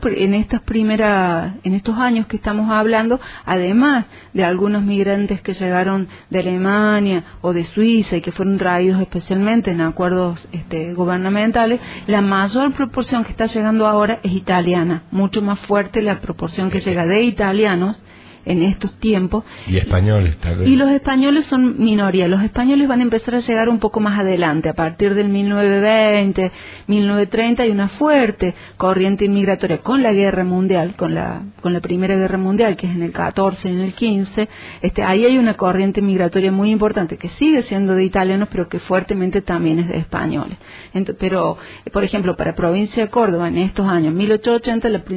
S3: años que estamos hablando, además de algunos migrantes que llegaron de Alemania o de Suiza y que fueron traídos especialmente en acuerdos gubernamentales, la mayor proporción que está llegando ahora es italiana, mucho más fuerte la proporción que llega de italianos en estos tiempos.
S1: Y españoles, tal vez.
S3: Y los españoles son minoría. Los españoles van a empezar a llegar un poco más adelante. A partir del 1920, 1930 hay una fuerte corriente inmigratoria con la guerra mundial, con la Primera Guerra Mundial, que es en el 14 y en el 15. Ahí hay una corriente migratoria muy importante que sigue siendo de italianos, pero que fuertemente también es de españoles. Pero, por ejemplo, para provincia de Córdoba, en estos años 1880, el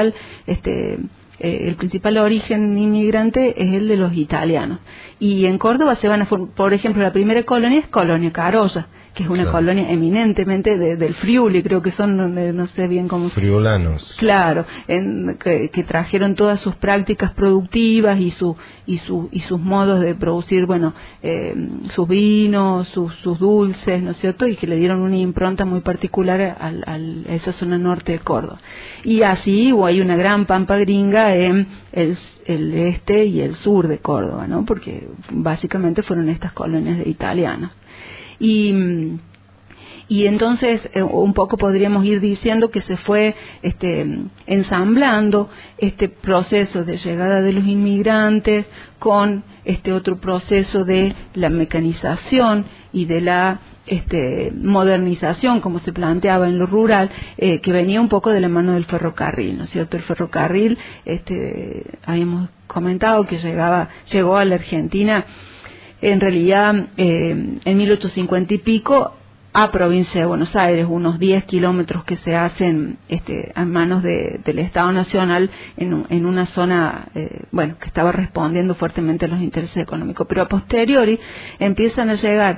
S3: principal origen inmigrante es el de los italianos. Y en Córdoba se van a formar, por ejemplo, la primera colonia es Colonia Carolla, que es una
S1: Claro.
S3: colonia eminentemente del Friuli, creo que son, no sé bien cómo.
S1: Friulanos.
S3: Claro, que trajeron todas sus prácticas productivas y sus modos de producir, sus vinos, sus dulces, ¿no es cierto? Y que le dieron una impronta muy particular a esa zona norte de Córdoba. Y así hay una gran pampa gringa en el este y el sur de Córdoba, ¿no? Porque básicamente fueron estas colonias de italianos. Y entonces un poco podríamos ir diciendo que se fue ensamblando este proceso de llegada de los inmigrantes con otro proceso de la mecanización y de la modernización, como se planteaba en lo rural, que venía un poco de la mano del ferrocarril, ¿no es cierto? El ferrocarril, habíamos comentado que llegó a la Argentina en realidad en 1850 y pico a provincia de Buenos Aires, unos 10 kilómetros que se hacen a manos del Estado Nacional en una zona que estaba respondiendo fuertemente a los intereses económicos, pero a posteriori empiezan a llegar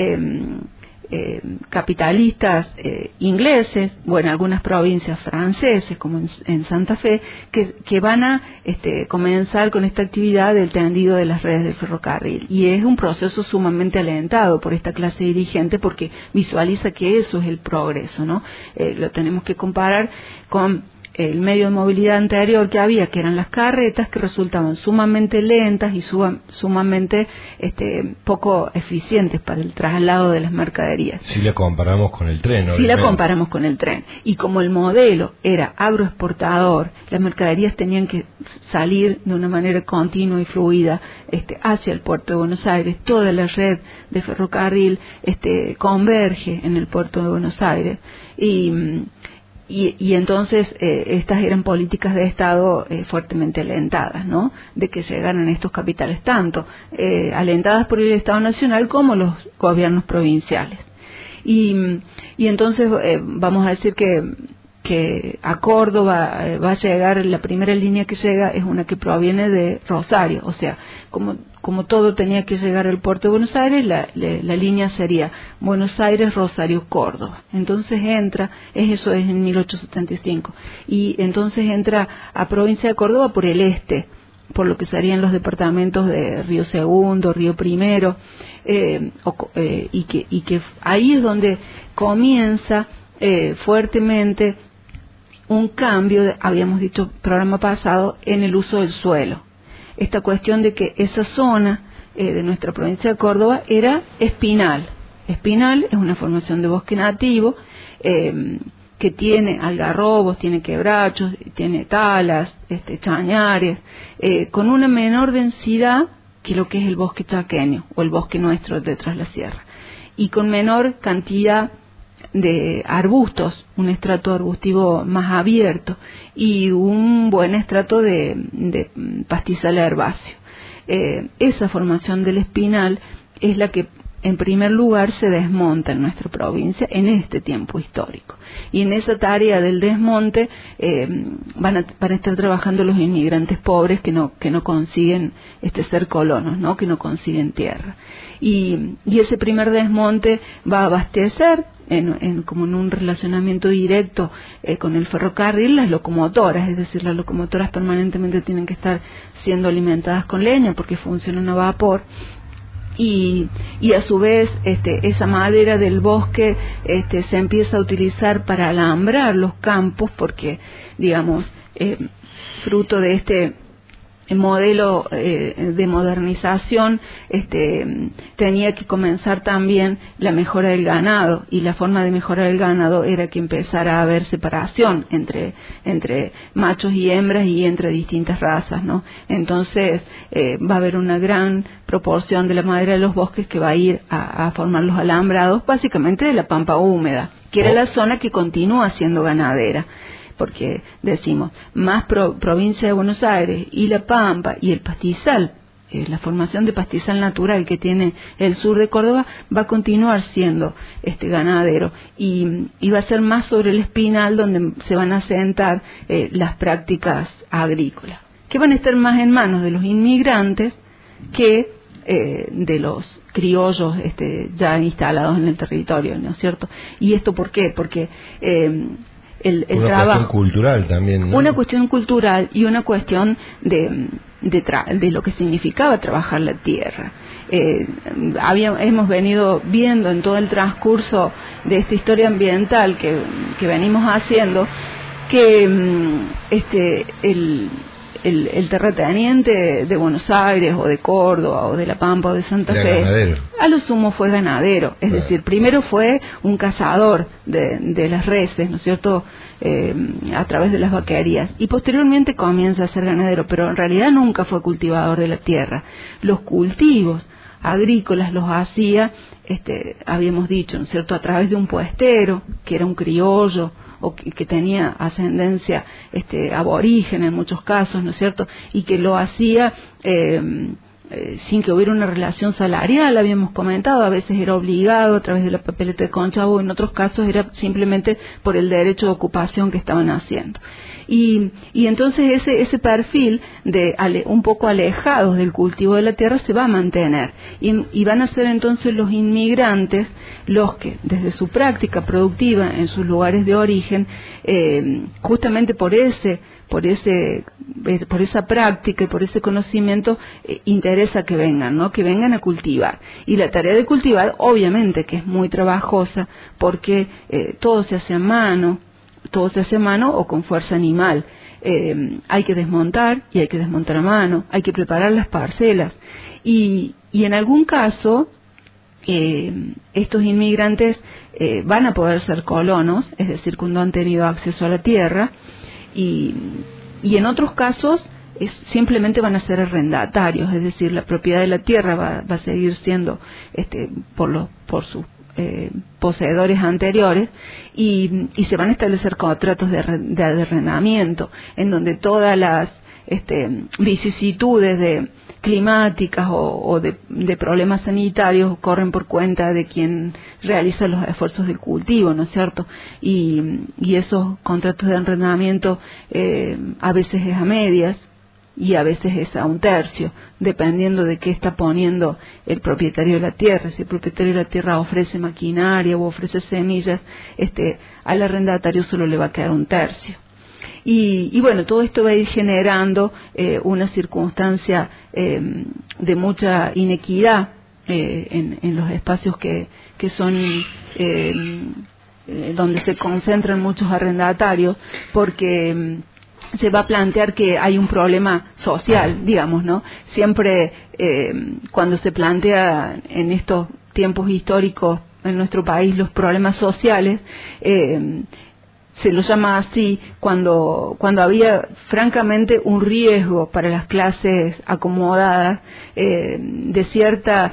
S3: capitalistas ingleses, o en algunas provincias franceses, como en Santa Fe, que van a comenzar con esta actividad del tendido de las redes del ferrocarril. Y es un proceso sumamente alentado por esta clase dirigente, porque visualiza que eso es el progreso, ¿no? Lo tenemos que comparar con el medio de movilidad anterior que había, que eran las carretas, que resultaban sumamente lentas y sumamente poco eficientes para el traslado de las mercaderías.
S1: Si la comparamos con el tren,
S3: Si la comparamos con el tren. Y como el modelo era agroexportador, las mercaderías tenían que salir de una manera continua y fluida hacia el puerto de Buenos Aires. Toda la red de ferrocarril converge en el puerto de Buenos Aires. y entonces estas eran políticas de Estado fuertemente alentadas, ¿no? De que llegaran estos capitales, tanto alentadas por el Estado Nacional como los gobiernos provinciales. Y entonces vamos a decir que a Córdoba va a llegar, la primera línea que llega es una que proviene de Rosario, o sea, como todo tenía que llegar al puerto de Buenos Aires, la línea sería Buenos Aires, Rosario, Córdoba. Entonces eso es en 1875, y entonces entra a provincia de Córdoba por el este, por lo que serían los departamentos de Río Segundo, Río Primero, y que ahí es donde comienza fuertemente un cambio, habíamos dicho programa pasado, en el uso del suelo. Esta cuestión de que esa zona de nuestra provincia de Córdoba era espinal. Espinal es una formación de bosque nativo que tiene algarrobos, tiene quebrachos, tiene talas, chañares, con una menor densidad que lo que es el bosque chaqueño o el bosque nuestro detrás de la sierra, y con menor cantidad de arbustos, un estrato arbustivo más abierto y un buen estrato de pastizal herbáceo. Esa formación del espinal es la que en primer lugar se desmonta en nuestra provincia en este tiempo histórico, y en esa tarea del desmonte van a estar trabajando los inmigrantes pobres que no consiguen ser colonos, ¿no? Que no consiguen tierra, y ese primer desmonte va a abastecer como en un relacionamiento directo con el ferrocarril las locomotoras, es decir, las locomotoras permanentemente tienen que estar siendo alimentadas con leña porque funcionan a vapor. Y a su vez esa madera del bosque se empieza a utilizar para alambrar los campos, porque digamos fruto de este modelo de modernización tenía que comenzar también la mejora del ganado, y la forma de mejorar el ganado era que empezara a haber separación entre machos y hembras y entre distintas razas, ¿no? Entonces va a haber una gran proporción de la madera de los bosques que va a ir a formar los alambrados, básicamente de la pampa húmeda, que era la zona que continúa siendo ganadera. Porque decimos, más provincia de Buenos Aires y La Pampa y el pastizal, la formación de pastizal natural que tiene el sur de Córdoba, va a continuar siendo ganadero, y va a ser más sobre el espinal donde se van a sentar las prácticas agrícolas, que van a estar más en manos de los inmigrantes que de los criollos ya instalados en el territorio, ¿no es cierto? ¿Y esto por qué? Porque el
S1: una
S3: trabajo,
S1: cuestión cultural también, ¿no?
S3: Una cuestión cultural y una cuestión de lo que significaba trabajar la tierra. Hemos venido viendo en todo el transcurso de esta historia ambiental que venimos haciendo que el terrateniente de Buenos Aires o de Córdoba o de La Pampa o de Santa Fe, ganadero. A lo sumo fue ganadero, es decir, primero fue un cazador de las reses, ¿no es cierto?, a través de las vaquerías, y posteriormente comienza a ser ganadero, pero en realidad nunca fue cultivador de la tierra. Los cultivos agrícolas los hacía, habíamos dicho, ¿no es cierto?, a través de un puestero, que era un criollo, o que tenía ascendencia aborigen en muchos casos, ¿no es cierto?, y que lo hacía sin que hubiera una relación salarial, habíamos comentado, a veces era obligado a través de la papeleta de Conchavo, en otros casos era simplemente por el derecho de ocupación que estaban haciendo. Y entonces ese perfil de un poco alejados del cultivo de la tierra se va a mantener, y van a ser entonces los inmigrantes los que desde su práctica productiva en sus lugares de origen, justamente por esa práctica y por ese conocimiento, interesa que vengan, ¿no?, que vengan a cultivar. Y la tarea de cultivar obviamente que es muy trabajosa, porque todo se hace a mano o con fuerza animal. Hay que desmontar, y hay que desmontar a mano, hay que preparar las parcelas, y en algún caso estos inmigrantes van a poder ser colonos, es decir, cuando han tenido acceso a la tierra, y en otros casos simplemente van a ser arrendatarios, es decir, la propiedad de la tierra va a seguir siendo por sus poseedores anteriores y se van a establecer contratos de arrendamiento en donde todas las vicisitudes de climáticas o de problemas sanitarios corren por cuenta de quien realiza los esfuerzos de cultivo, ¿no es cierto? Y esos contratos de arrendamiento a veces es a medias y a veces es a un tercio, dependiendo de qué está poniendo el propietario de la tierra. Si el propietario de la tierra ofrece maquinaria o ofrece semillas, al arrendatario solo le va a quedar un tercio. Y bueno, todo esto va a ir generando una circunstancia de mucha inequidad en los espacios que son donde se concentran muchos arrendatarios, porque se va a plantear que hay un problema social, digamos, ¿no? Siempre cuando se plantea en estos tiempos históricos en nuestro país los problemas sociales, se lo llama así cuando había francamente un riesgo para las clases acomodadas de cierta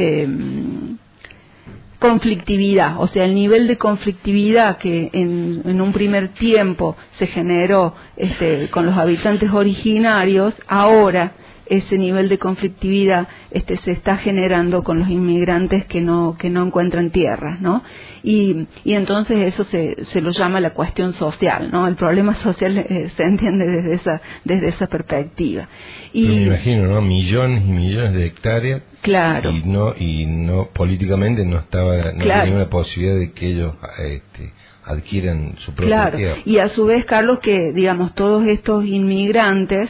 S3: conflictividad, o sea, el nivel de conflictividad que en un primer tiempo se generó con los habitantes originarios, ahora ese nivel de conflictividad se está generando con los inmigrantes que no encuentran tierras, ¿no? Y entonces eso se lo llama la cuestión social, ¿no? El problema social se entiende desde esa perspectiva. Y
S1: me imagino, ¿no? Millones y millones de hectáreas.
S3: Claro.
S1: Y no políticamente no había ninguna posibilidad de que ellos adquieran su propia tierra.
S3: Y a su vez, Carlos, que digamos todos estos inmigrantes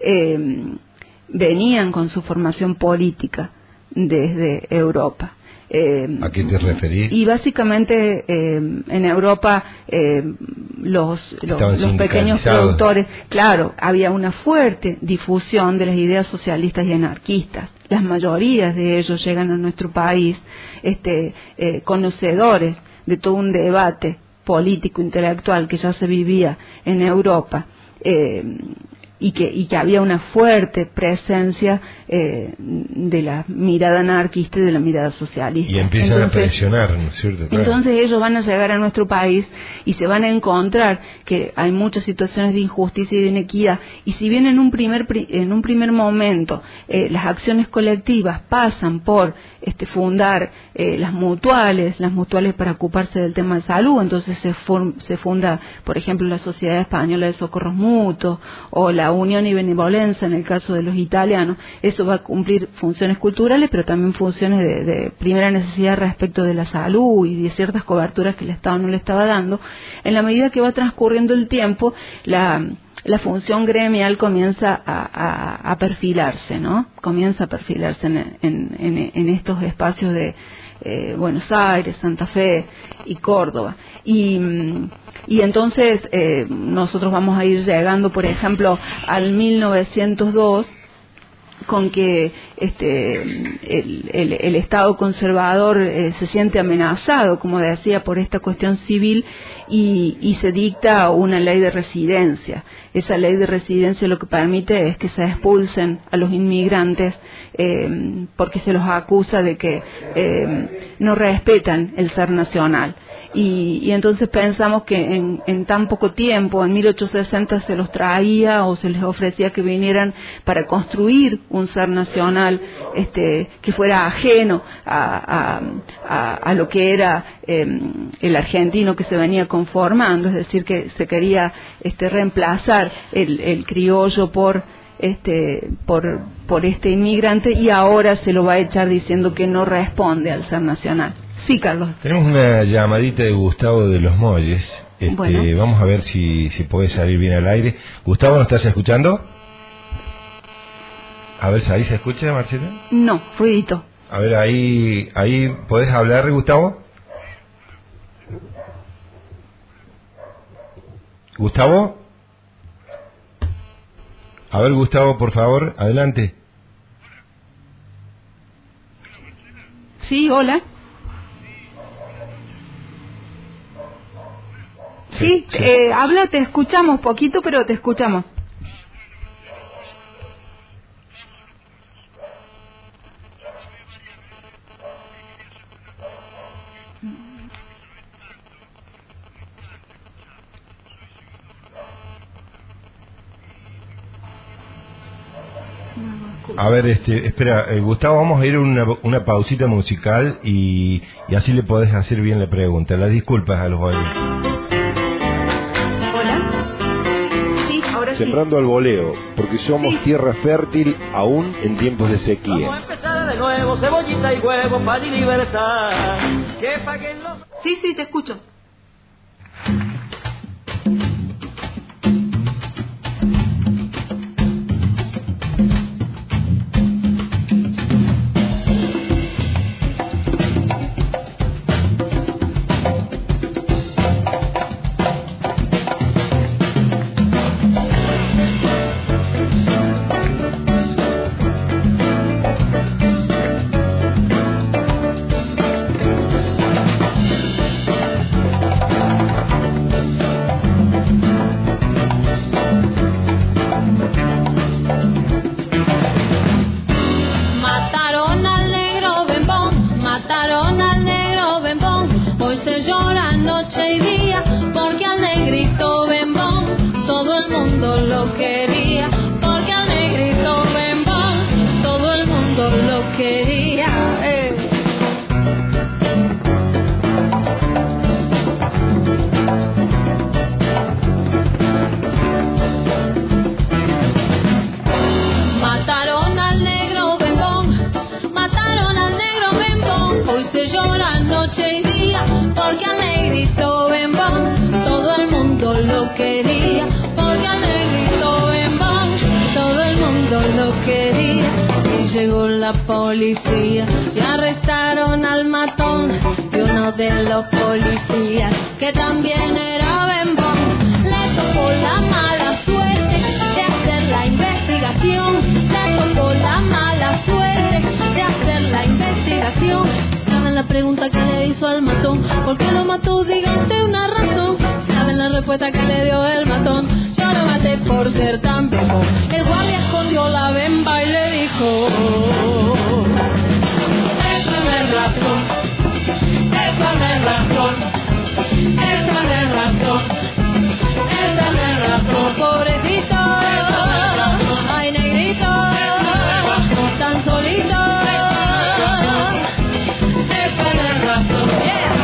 S3: venían con su formación política desde Europa.
S1: ¿A qué te referís?
S3: Y básicamente en Europa los pequeños productores, claro, había una fuerte difusión de las ideas socialistas y anarquistas. Las mayorías de ellos llegan a nuestro país conocedores de todo un debate político intelectual que ya se vivía en Europa. Y que había una fuerte presencia de la mirada anarquista y de la mirada socialista.
S1: Y empiezan a presionar, ¿no es cierto? Claro.
S3: Entonces ellos van a llegar a nuestro país y se van a encontrar que hay muchas situaciones de injusticia y de inequidad, y si bien en un primer momento las acciones colectivas pasan por fundar las mutuales para ocuparse del tema de salud, entonces se funda, por ejemplo, la Sociedad Española de Socorros Mutuos o la Unión y Benevolencia en el caso de los italianos. Eso va a cumplir funciones culturales, pero también funciones de primera necesidad respecto de la salud y de ciertas coberturas que el Estado no le estaba dando. En la medida que va transcurriendo el tiempo, la función gremial comienza a perfilarse, ¿no? Comienza a perfilarse en estos espacios de Buenos Aires, Santa Fe y Córdoba. Y entonces nosotros vamos a ir llegando, por ejemplo, al 1902, con que el Estado conservador se siente amenazado, como decía, por esta cuestión civil, y se dicta una ley de residencia. Esa ley de residencia lo que permite es que se expulsen a los inmigrantes porque se los acusa de que no respetan el ser nacional. Y entonces pensamos que en tan poco tiempo, en 1860, se los traía o se les ofrecía que vinieran para construir un ser nacional que fuera ajeno a lo que era el argentino que se venía conformando, es decir, que se quería reemplazar el criollo por este inmigrante, y ahora se lo va a echar diciendo que no responde al ser nacional. Sí, Carlos.
S1: Tenemos una llamadita de Gustavo de Los Molles.
S3: Bueno.
S1: Vamos a ver si puede salir bien al aire. Gustavo, ¿nos estás escuchando? A ver, ¿ahí se escucha, Marcela?
S3: No, ruidito.
S1: A ver, ahí ¿podés hablar, Gustavo? ¿Gustavo? A ver, Gustavo, por favor, adelante.
S3: Sí, hola. Sí, habla, te escuchamos poquito, pero te escuchamos.
S1: A ver, espera, Gustavo, vamos a ir a una pausita musical y así le podés hacer bien la pregunta. Las disculpas a los oyentes.
S3: Hola. Sí, ahora sí.
S4: Sembrando al voleo, porque somos tierra fértil aún en tiempos de sequía.
S2: Vamos a empezar de nuevo, cebollita y huevo, pan y libertad. Que paguen los...
S3: Sí, te escucho.
S5: Policía y arrestaron al matón y uno de los policías que también era bembón. Le tocó la mala suerte de hacer la investigación. Le tocó la mala suerte de hacer la investigación. ¿Saben la pregunta que le hizo al matón? ¿Por qué lo mató? Díganse una razón. ¿Saben la respuesta que le dio el matón? Yo lo maté por ser tan bembón. El guardia escondió la bemba y le dijo: esa no es razón, esa no es razón, esa no es razón, esa no es razón, pobrecito, ay negrito, tan solito, esa no es razón, yeah.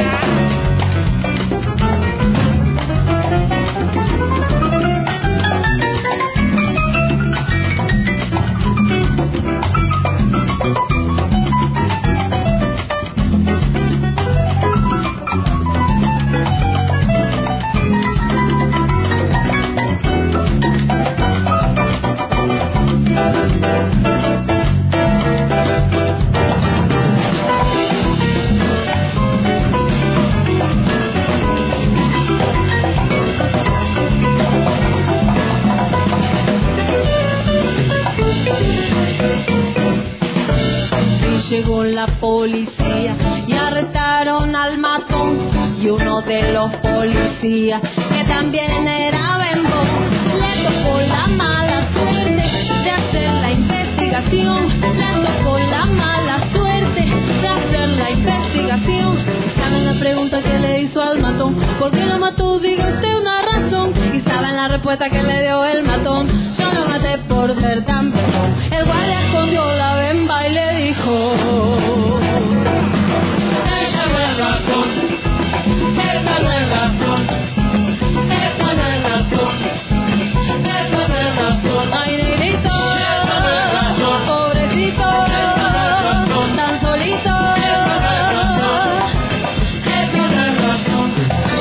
S5: Llegó la policía y arrestaron al matón y uno de los policías que también era bembón. Le tocó la mala suerte de hacer la investigación. Le tocó la mala suerte de hacer la investigación. ¿Saben la pregunta que le hizo al matón? ¿Por qué lo mató? Diga usted una razón. ¿Y saben la respuesta que le dio el matón? Yo lo maté por ser tan bembón. El guardia escondió la bemba y le dijo: esa no es razón, esa no es razón, esa no es razón, esa no es razón, ay negrito, pobrecito, tan solito, esa no es razón.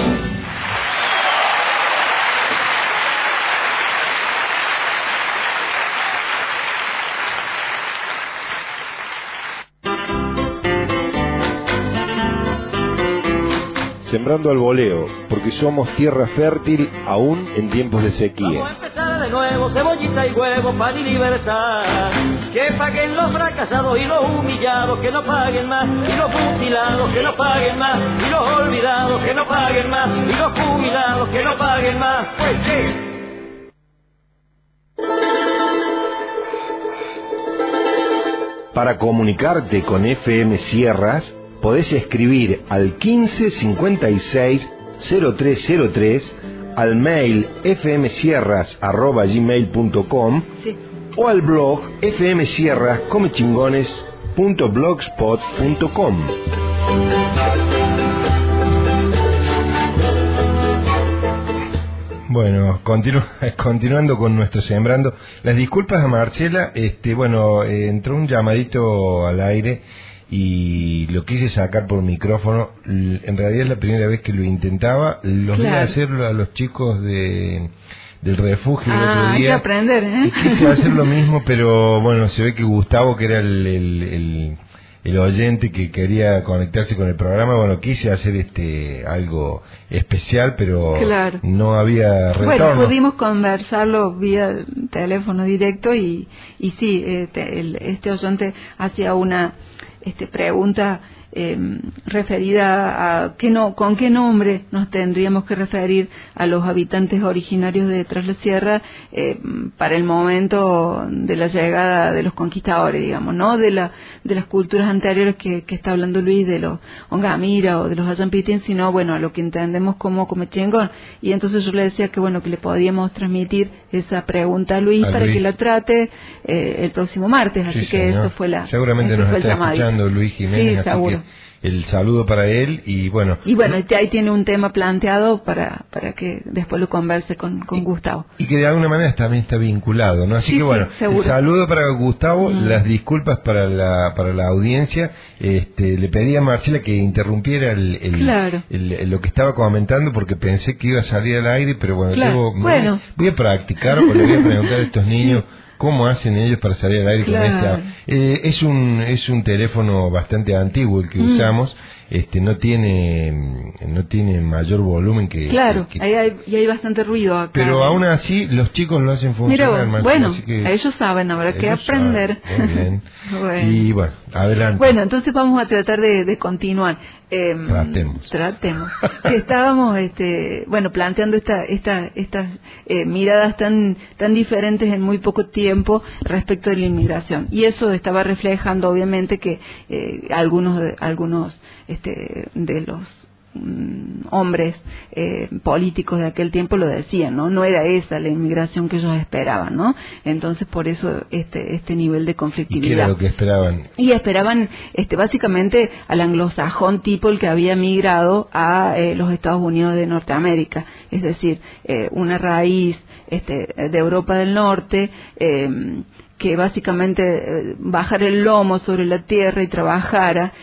S4: Sembrando al voleo, porque somos tierra fértil aún en tiempos de sequía.
S2: Vamos a empezar de nuevo, cebollita y huevo, pan y libertad. Que paguen los fracasados y los humillados, que no paguen más. Y los mutilados, que no paguen más. Y los olvidados, que no paguen más. Y los jubilados, que no paguen más. Pues sí.
S1: Para comunicarte con FM Sierras, podés escribir al 15 56 0303, al mail fmsierras@gmail.com
S3: Sí.
S1: o al blog fmsierrascomechingones.blogspot.com. Bueno, continuando con nuestro Sembrando, las disculpas a Marcela, entró un llamadito al aire y lo quise sacar por micrófono. En realidad es la primera vez que lo intentaba. Los voy a hacer a los chicos del refugio el otro día.
S3: Hay que aprender,
S1: y quise hacer lo mismo, pero bueno, se ve que Gustavo, que era el oyente que quería conectarse con el programa, bueno, quise hacer algo especial, pero no había retorno.
S3: Bueno, pudimos conversarlo vía teléfono directo y sí, este oyente hacía una pregunta referida a con qué nombre nos tendríamos que referir a los habitantes originarios de Tras la Sierra para el momento de la llegada de los conquistadores, digamos, no de las culturas anteriores que está hablando Luis, de los Ongamira o de los Ayampitín, sino bueno, a lo que entendemos como Comechingón. Y entonces yo le decía que bueno, que le podíamos transmitir esa pregunta a Luis para que la trate el próximo martes, así que eso fue
S1: seguramente nos está escuchando Luis Jiménez,
S3: sí, seguro.
S1: Que el saludo para él y bueno,
S3: ahí tiene un tema planteado para que después lo converse con Gustavo,
S1: y que de alguna manera también está vinculado, ¿no? Así que bueno, el saludo para Gustavo, las disculpas para la audiencia. Le pedí a Marcela que interrumpiera lo que estaba comentando porque pensé que iba a salir al aire, pero bueno, voy a practicar o le voy a preguntar a estos niños cómo hacen ellos para salir al aire con es un teléfono bastante antiguo el que usamos, no tiene mayor volumen que
S3: hay bastante ruido acá,
S1: pero aún así los chicos lo hacen funcionar.
S3: Mira, bueno, así que ellos saben, habrá que aprender.
S1: Muy bien. Y bueno, adelante.
S3: Bueno, entonces vamos a tratar de continuar.
S1: Tratemos.
S3: Que estábamos planteando estas miradas tan diferentes en muy poco tiempo respecto de la inmigración, y eso estaba reflejando obviamente que algunos de los hombres políticos de aquel tiempo lo decían, no era esa la inmigración que ellos esperaban, ¿no? Entonces por eso este nivel de conflictividad.
S1: ¿Y qué era lo que esperaban?
S3: Y esperaban básicamente al anglosajón tipo, el que había migrado a los Estados Unidos de Norteamérica, es decir, una raíz de Europa del Norte, que básicamente bajara el lomo sobre la tierra y trabajara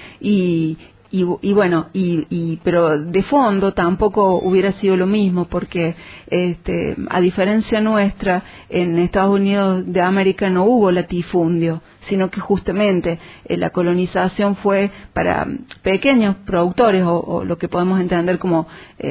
S3: pero de fondo tampoco hubiera sido lo mismo, porque a diferencia nuestra, en Estados Unidos de América no hubo latifundio, sino que justamente la colonización fue para pequeños productores o lo que podemos entender como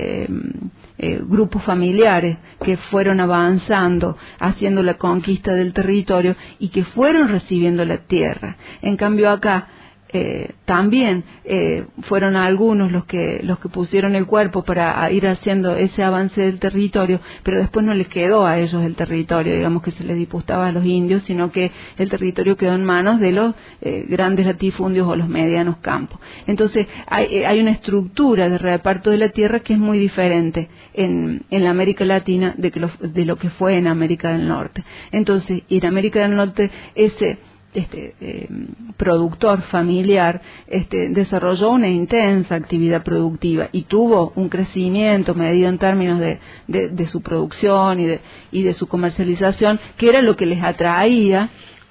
S3: grupos familiares que fueron avanzando, haciendo la conquista del territorio y que fueron recibiendo la tierra. En cambio acá también fueron algunos los que pusieron el cuerpo para ir haciendo ese avance del territorio, pero después no les quedó a ellos el territorio, digamos, que se les disputaba a los indios, sino que el territorio quedó en manos de los grandes latifundios o los medianos campos. Entonces hay una estructura de reparto de la tierra que es muy diferente en la América Latina de lo que fue en América del Norte. Entonces, en América del Norte ese productor familiar desarrolló una intensa actividad productiva y tuvo un crecimiento medido en términos de su producción y de su comercialización, que era lo que les atraía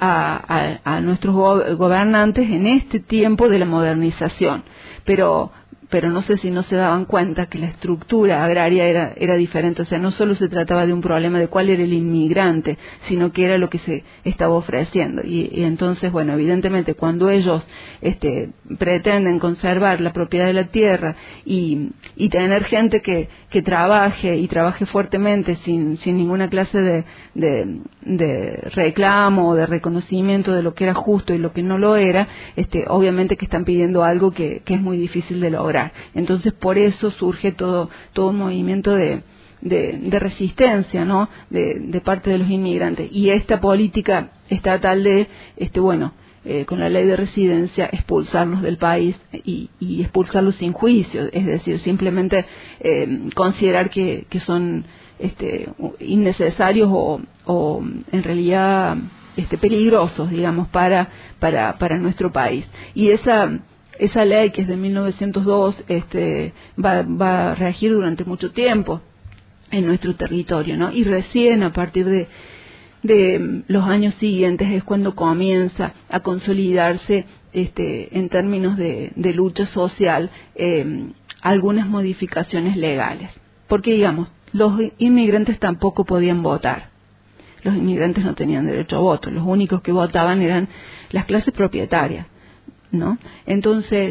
S3: a nuestros gobernantes en este tiempo de la modernización. Pero no sé si no se daban cuenta que la estructura agraria era diferente. O sea, no solo se trataba de un problema de cuál era el inmigrante, sino que era lo que se estaba ofreciendo. Y entonces, bueno, evidentemente cuando ellos pretenden conservar la propiedad de la tierra y tener gente que trabaje fuertemente sin ninguna clase de reclamo o de reconocimiento de lo que era justo y lo que no lo era, obviamente que están pidiendo algo que es muy difícil de lograr. Entonces por eso surge todo un movimiento de resistencia, ¿no? de parte de los inmigrantes, y esta política estatal de con la ley de residencia expulsarlos del país y expulsarlos sin juicio, es decir, simplemente considerar que son innecesarios o en realidad peligrosos, digamos, para nuestro país. Y esa ley, que es de 1902, va a regir durante mucho tiempo en nuestro territorio, ¿no? Y recién a partir de los años siguientes es cuando comienza a consolidarse en términos de lucha social algunas modificaciones legales. Porque, digamos, los inmigrantes tampoco podían votar. Los inmigrantes no tenían derecho a voto. Los únicos que votaban eran las clases propietarias, ¿no? Entonces,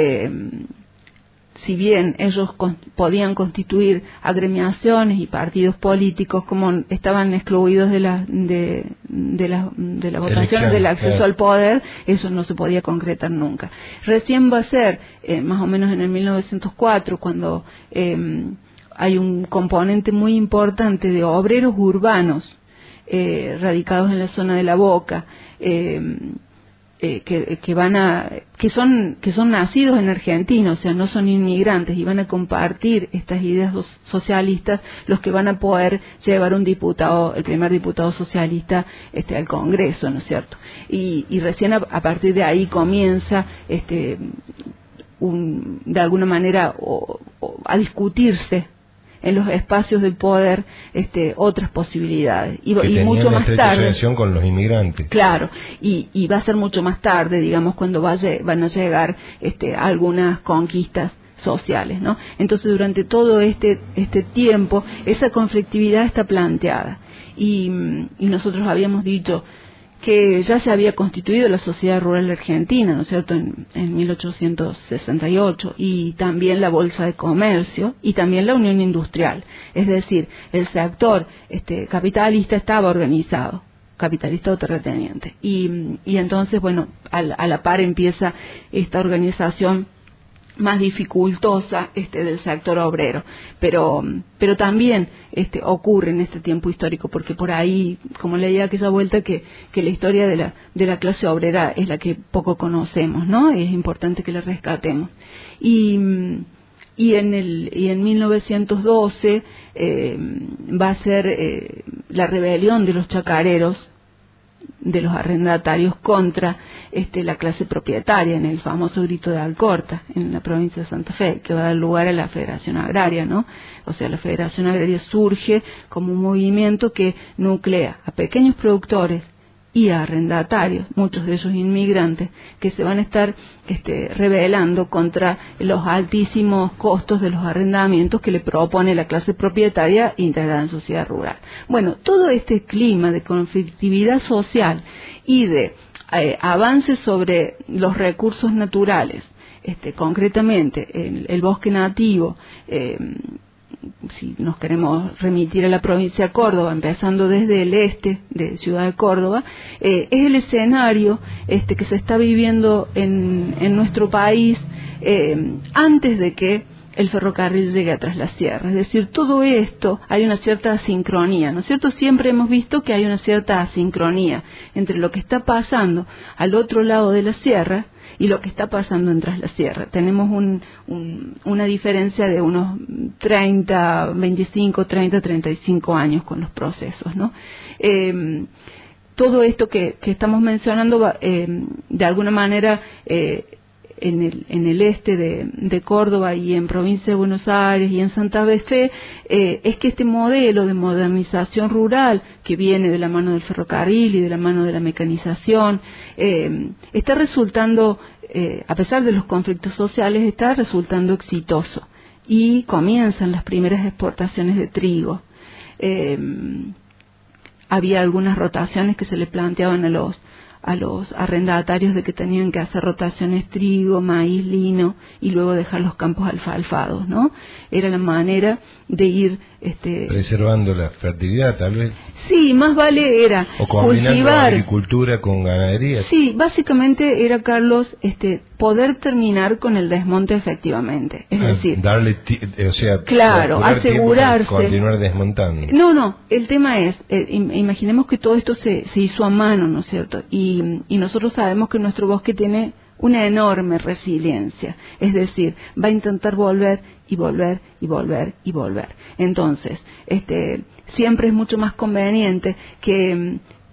S3: si bien ellos podían constituir agremiaciones y partidos políticos, como estaban excluidos de la votación, del acceso al poder, eso no se podía concretar nunca. Recién va a ser, más o menos en el 1904, cuando hay un componente muy importante de obreros urbanos radicados en la zona de La Boca, que son nacidos en Argentina, o sea, no son inmigrantes, y van a compartir estas ideas socialistas, los que van a poder llevar el primer diputado socialista al Congreso, ¿no es cierto? Y recién a partir de ahí comienza de alguna manera a discutirse en los espacios del poder otras posibilidades, y mucho más tarde
S1: relación con los inmigrantes,
S3: claro, y va a ser mucho más tarde, digamos, cuando van a llegar algunas conquistas sociales, ¿no? Entonces, durante todo este tiempo esa conflictividad está planteada, y nosotros habíamos dicho que ya se había constituido la Sociedad Rural Argentina, ¿no es cierto?, en 1868, y también la Bolsa de Comercio, y también la Unión Industrial. Es decir, el sector capitalista estaba organizado, capitalista o terrateniente. Y entonces, bueno, a la par empieza esta organización más dificultosa del sector obrero, pero también ocurre en este tiempo histórico, porque por ahí, como leía aquella vuelta, que la historia de la clase obrera es la que poco conocemos, ¿no? Es importante que la rescatemos. Y en 1912 va a ser la rebelión de los chacareros, de los arrendatarios, contra la clase propietaria, en el famoso grito de Alcorta, en la provincia de Santa Fe, que va a dar lugar a la Federación Agraria, ¿no? O sea, la Federación Agraria surge como un movimiento que nuclea a pequeños productores y a arrendatarios, muchos de ellos inmigrantes, que se van a estar rebelando contra los altísimos costos de los arrendamientos que le propone la clase propietaria integrada en sociedad rural. Bueno, todo este clima de conflictividad social y de avances sobre los recursos naturales, concretamente el bosque nativo, si nos queremos remitir a la provincia de Córdoba, empezando desde el este de Ciudad de Córdoba, es el escenario que se está viviendo en nuestro país antes de que el ferrocarril llegue a Tras la Sierra. Es decir, todo esto hay una cierta asincronía, ¿no es cierto? Siempre hemos visto que hay una cierta asincronía entre lo que está pasando al otro lado de la sierra y lo que está pasando en Tras la Sierra. Tenemos una diferencia de unos 25, 30, 35 años con los procesos, ¿no? Todo esto que estamos mencionando de alguna manera en el este de Córdoba y en provincia de Buenos Aires y en Santa Fe, es que este modelo de modernización rural, que viene de la mano del ferrocarril y de la mano de la mecanización, está resultando, a pesar de los conflictos sociales, está resultando exitoso, y comienzan las primeras exportaciones de trigo. Había algunas rotaciones que se le planteaban a los arrendatarios, de que tenían que hacer rotaciones trigo, maíz, lino, y luego dejar los campos alfalfados, ¿no? Era la manera de ir
S1: preservando la fertilidad, tal vez.
S3: Sí, más vale era
S1: o combinando
S3: cultivar
S1: agricultura con ganadería.
S3: Sí, básicamente era, Carlos, poder terminar con el desmonte efectivamente, es decir,
S1: darle o sea,
S3: claro, asegurarse,
S1: continuar desmontando.
S3: No, el tema es, imaginemos que todo esto se hizo a mano, ¿no es cierto? Y nosotros sabemos que nuestro bosque tiene una enorme resiliencia, es decir, va a intentar volver y volver y volver y volver. Entonces, siempre es mucho más conveniente que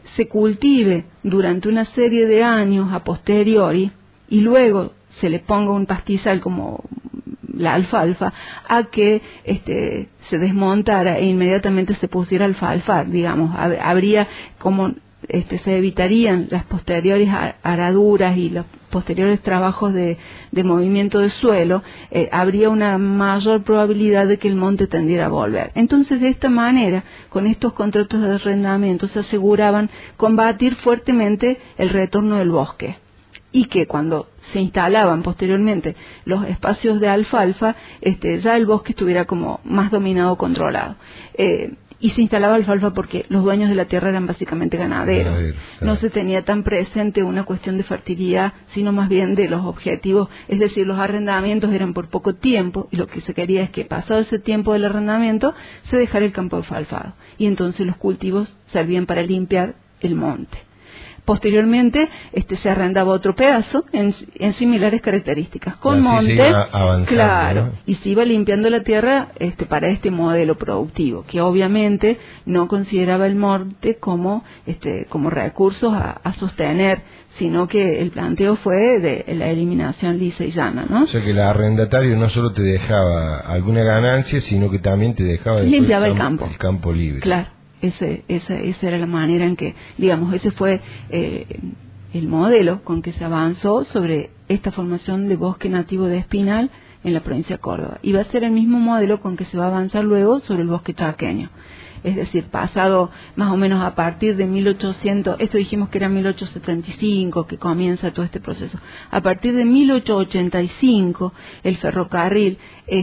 S3: se cultive durante una serie de años a posteriori y luego se le ponga un pastizal como la alfalfa, a que se desmontara e inmediatamente se pusiera a alfalfar, digamos, habría como se evitarían las posteriores araduras y los posteriores trabajos de movimiento de suelo, habría una mayor probabilidad de que el monte tendiera a volver. Entonces, de esta manera, con estos contratos de arrendamiento se aseguraban combatir fuertemente el retorno del bosque, y que cuando se instalaban posteriormente los espacios de alfalfa, ya el bosque estuviera como más dominado, controlado. Y se instalaba alfalfa porque los dueños de la tierra eran básicamente ganaderos. Claro. No se tenía tan presente una cuestión de fertilidad, sino más bien de los objetivos, es decir, los arrendamientos eran por poco tiempo, y lo que se quería es que pasado ese tiempo del arrendamiento se dejara el campo alfalfado, y entonces los cultivos servían para limpiar el monte. Posteriormente se arrendaba otro pedazo en similares características, con monte, claro, ¿no? Y se iba limpiando la tierra para este modelo productivo, que obviamente no consideraba el monte como recursos a sostener, sino que el planteo fue de la eliminación lisa y llana, ¿no? O
S1: sea que el arrendatario no solo te dejaba alguna ganancia, sino que también te dejaba
S3: limpiaba
S1: el campo libre.
S3: Claro. Esa era la manera en que, digamos, ese fue el modelo con que se avanzó sobre esta formación de bosque nativo de espinal en la provincia de Córdoba. Y va a ser el mismo modelo con que se va a avanzar luego sobre el bosque chaqueño. Es decir, pasado más o menos a partir de 1800, esto dijimos que era 1875 que comienza todo este proceso. A partir de 1885 el ferrocarril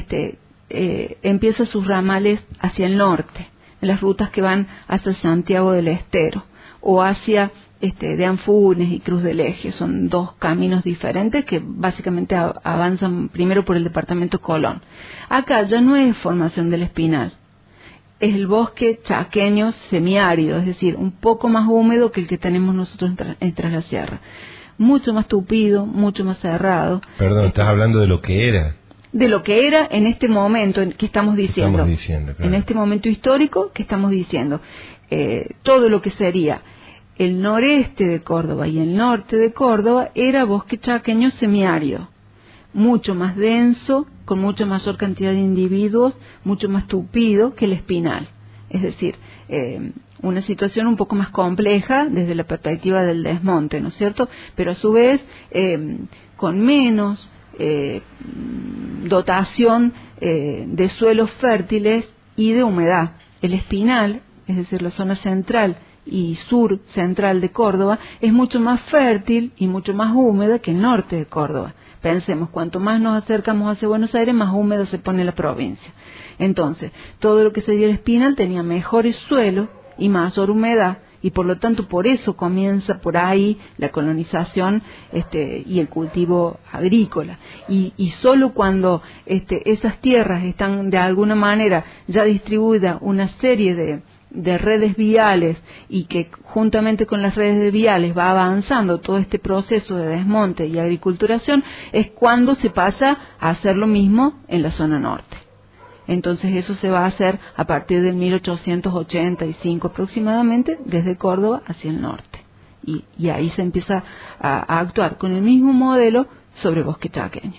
S3: empieza sus ramales hacia el norte, las rutas que van hacia Santiago del Estero o hacia de Anfunes y Cruz del Eje. Son dos caminos diferentes que básicamente avanzan primero por el departamento Colón. Acá ya no es formación del espinal, es el bosque chaqueño semiárido, es decir, un poco más húmedo que el que tenemos nosotros en Tras la Sierra, mucho más tupido, mucho más cerrado.
S1: Perdón, estás hablando de lo que era.
S3: De lo que era en este momento que estamos diciendo,
S1: claro.
S3: En este momento histórico que estamos diciendo, todo lo que sería el noreste de Córdoba y el norte de Córdoba era bosque chaqueño semiárido, mucho más denso, con mucha mayor cantidad de individuos, mucho más tupido que el espinal. Es decir, una situación un poco más compleja desde la perspectiva del desmonte, ¿no es cierto? Pero a su vez, con menos dotación de suelos fértiles y de humedad. El espinal, es decir, la zona central y sur central de Córdoba, es mucho más fértil y mucho más húmeda que el norte de Córdoba. Pensemos, cuanto más nos acercamos hacia Buenos Aires, más húmedo se pone la provincia. Entonces, todo lo que sería el espinal tenía mejores suelos y mayor humedad, y por lo tanto por eso comienza por ahí la colonización y el cultivo agrícola, y solo cuando esas tierras están de alguna manera ya distribuidas una serie de redes viales, y que juntamente con las redes viales va avanzando todo este proceso de desmonte y agriculturación, es cuando se pasa a hacer lo mismo en la zona norte. Entonces eso se va a hacer a partir del 1885 aproximadamente, desde Córdoba hacia el norte. Y ahí se empieza a actuar con el mismo modelo sobre bosque chaqueño.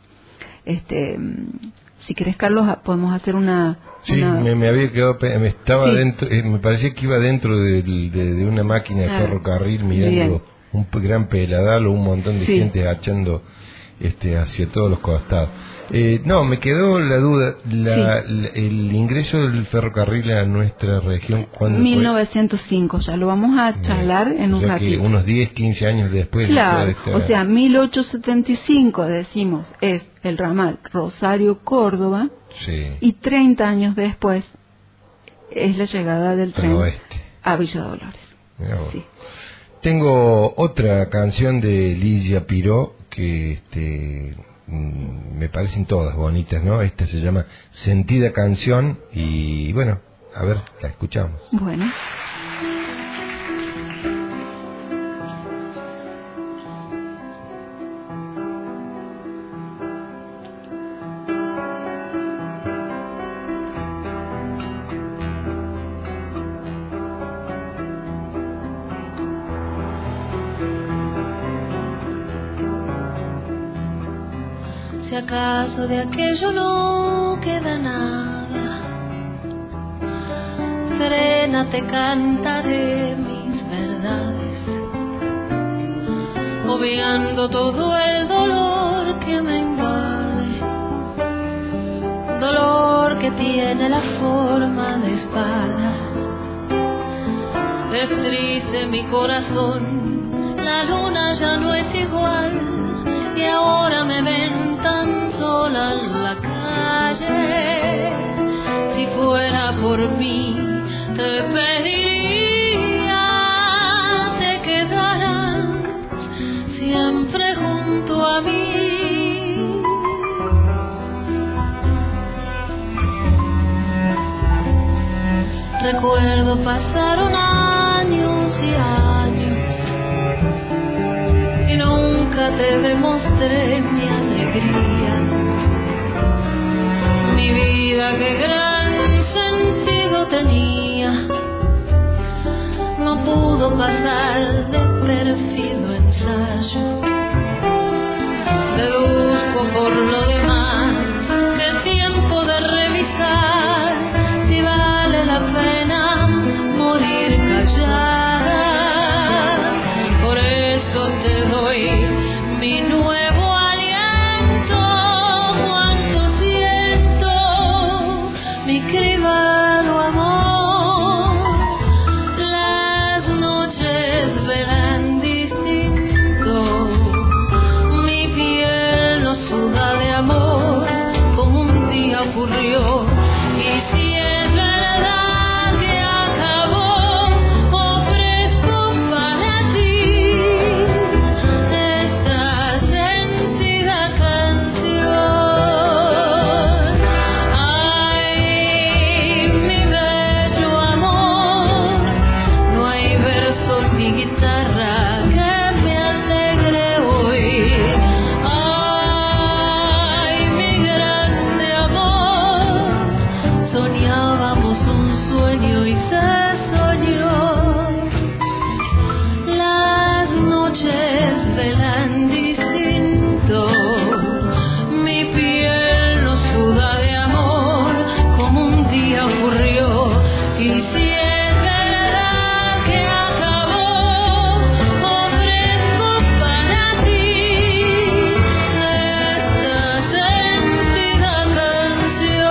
S3: Si querés, Carlos, podemos hacer una...
S1: Sí, me había quedado, estaba sí. Dentro, me parecía que iba dentro de una máquina de ferrocarril mirando un gran peladal o un montón de gente agachando hacia todos los costados. No, me quedó la duda, el ingreso del ferrocarril a nuestra región, ¿cuándo
S3: 1905, ya lo vamos a charlar en un ratito.
S1: Unos 10, 15 años después.
S3: Claro, o sea, 1875, decimos, es el ramal Rosario-Córdoba, y 30 años después es la llegada del tren a Villa Dolores. Sí.
S1: Tengo otra canción de Ligia Piró que me parecen todas bonitas, ¿no? Esta se llama Sentida Canción y bueno, a ver, la escuchamos.
S3: Bueno.
S5: si acaso de aquello no queda nada, serena te cantaré mis verdades, obviando todo el dolor que me invade, dolor que tiene la forma de espada. Es triste mi corazón, la luna ya no es igual, y ahora me ven tan sola en la calle. Si fuera por mí, te pediría te quedaras siempre junto a mí. Recuerdo pasaron años y años y nunca te demostré mi alegría. Mi vida que gran sentido tenía no pudo pasar de pérfido ensayo. Deduzco por lo demás que es tiempo de revisar si vale la pena morir callada. Por eso te doy mi nuevo aliento, cuanto siento, mi cribado amor. Las noches velan distinto, mi piel no suda de amor como un día ocurrió. Y si es verdad que acabó, ofrezco para ti esta sentida canción. Ay, mi bello amor, no hay verso ni guitarra que me alegre hoy. Ay, mi grande amor, soñábamos un sueño y se soñó. Las noches velan distinto, mi piel no suda de amor como un día ocurrió. Y si es verdad que acabó, ofrezco para ti esta sentida canción.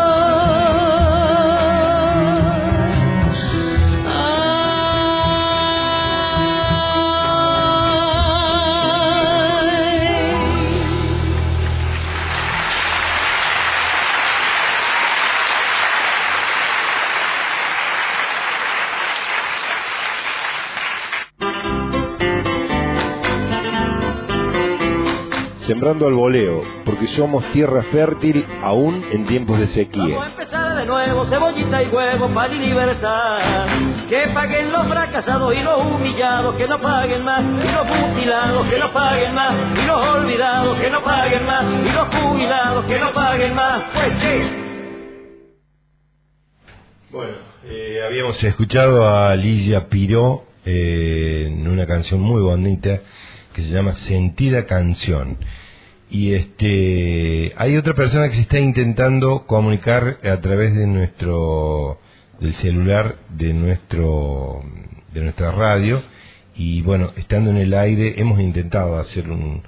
S4: Sembrando al voleo, porque somos tierra fértil aún en tiempos de sequía.
S2: Vamos a empezar de nuevo, cebollita y huevo, pan y libertad. Que paguen los fracasados y los humillados, que no paguen más. Y los mutilados, que no paguen más. Y los olvidados, que no paguen más. Y los jubilados, que no paguen más. Pues sí.
S1: Bueno, habíamos escuchado a Ligia Piró en una canción muy bonita que se llama Sentida Canción. Y hay otra persona que se está intentando comunicar a través de del celular de nuestra radio, y bueno, estando en el aire hemos intentado hacer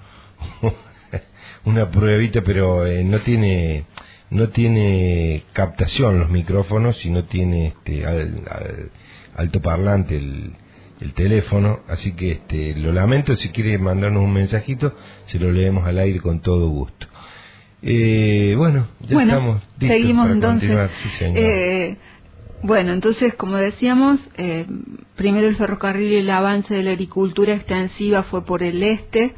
S1: una pruebita, pero no tiene captación los micrófonos y no tiene altoparlante el teléfono, así que lo lamento. Si quiere mandarnos un mensajito, se lo leemos al aire con todo gusto. Bueno, estamos listos.
S3: Seguimos
S1: para
S3: entonces.
S1: Continuar. Sí, señor.
S3: Bueno, entonces, como decíamos, primero el ferrocarril y el avance de la agricultura extensiva fue por el este,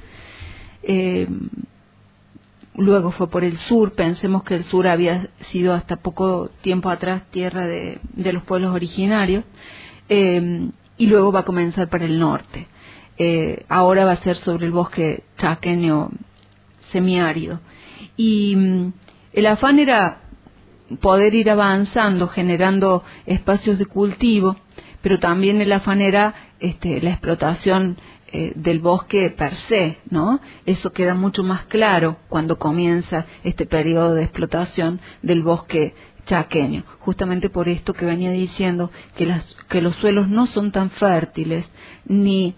S3: luego fue por el sur. Pensemos que el sur había sido hasta poco tiempo atrás tierra de los pueblos originarios, y luego va a comenzar para el norte. Ahora va a ser sobre el bosque chaqueño semiárido. Y el afán era poder ir avanzando, generando espacios de cultivo, pero también el afán era la explotación del bosque per se, ¿no? Eso queda mucho más claro cuando comienza este periodo de explotación del bosque chaqueño, justamente por esto que venía diciendo, que los suelos no son tan fértiles, ni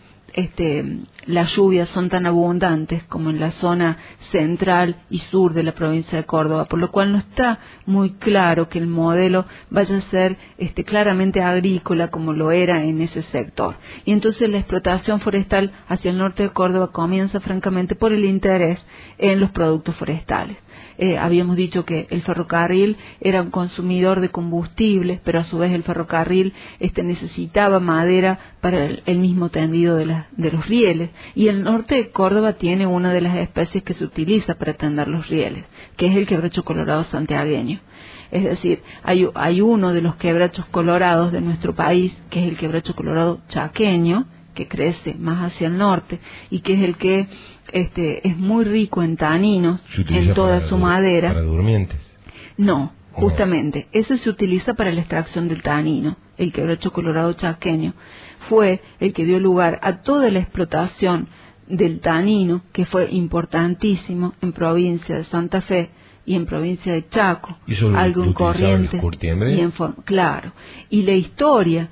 S3: las lluvias son tan abundantes como en la zona central y sur de la provincia de Córdoba, por lo cual no está muy claro que el modelo vaya a ser claramente agrícola como lo era en ese sector. Y entonces la explotación forestal hacia el norte de Córdoba comienza francamente por el interés en los productos forestales. Habíamos dicho que el ferrocarril era un consumidor de combustible, pero a su vez el ferrocarril necesitaba madera para el mismo tendido de los rieles, y el norte de Córdoba tiene una de las especies que se utiliza para tender los rieles, que es el quebracho colorado santiagueño. Es decir, hay uno de los quebrachos colorados de nuestro país, que es el quebracho colorado chaqueño, que crece más hacia el norte y que es el que es muy rico en taninos en toda su madera.
S1: ¿Para durmientes?
S3: No, justamente, ese se utiliza para la extracción del tanino. El quebracho colorado chaqueño fue el que dio lugar a toda la explotación del tanino, que fue importantísimo en provincia de Santa Fe y en provincia de Chaco, algo en Corrientes, claro. Y la historia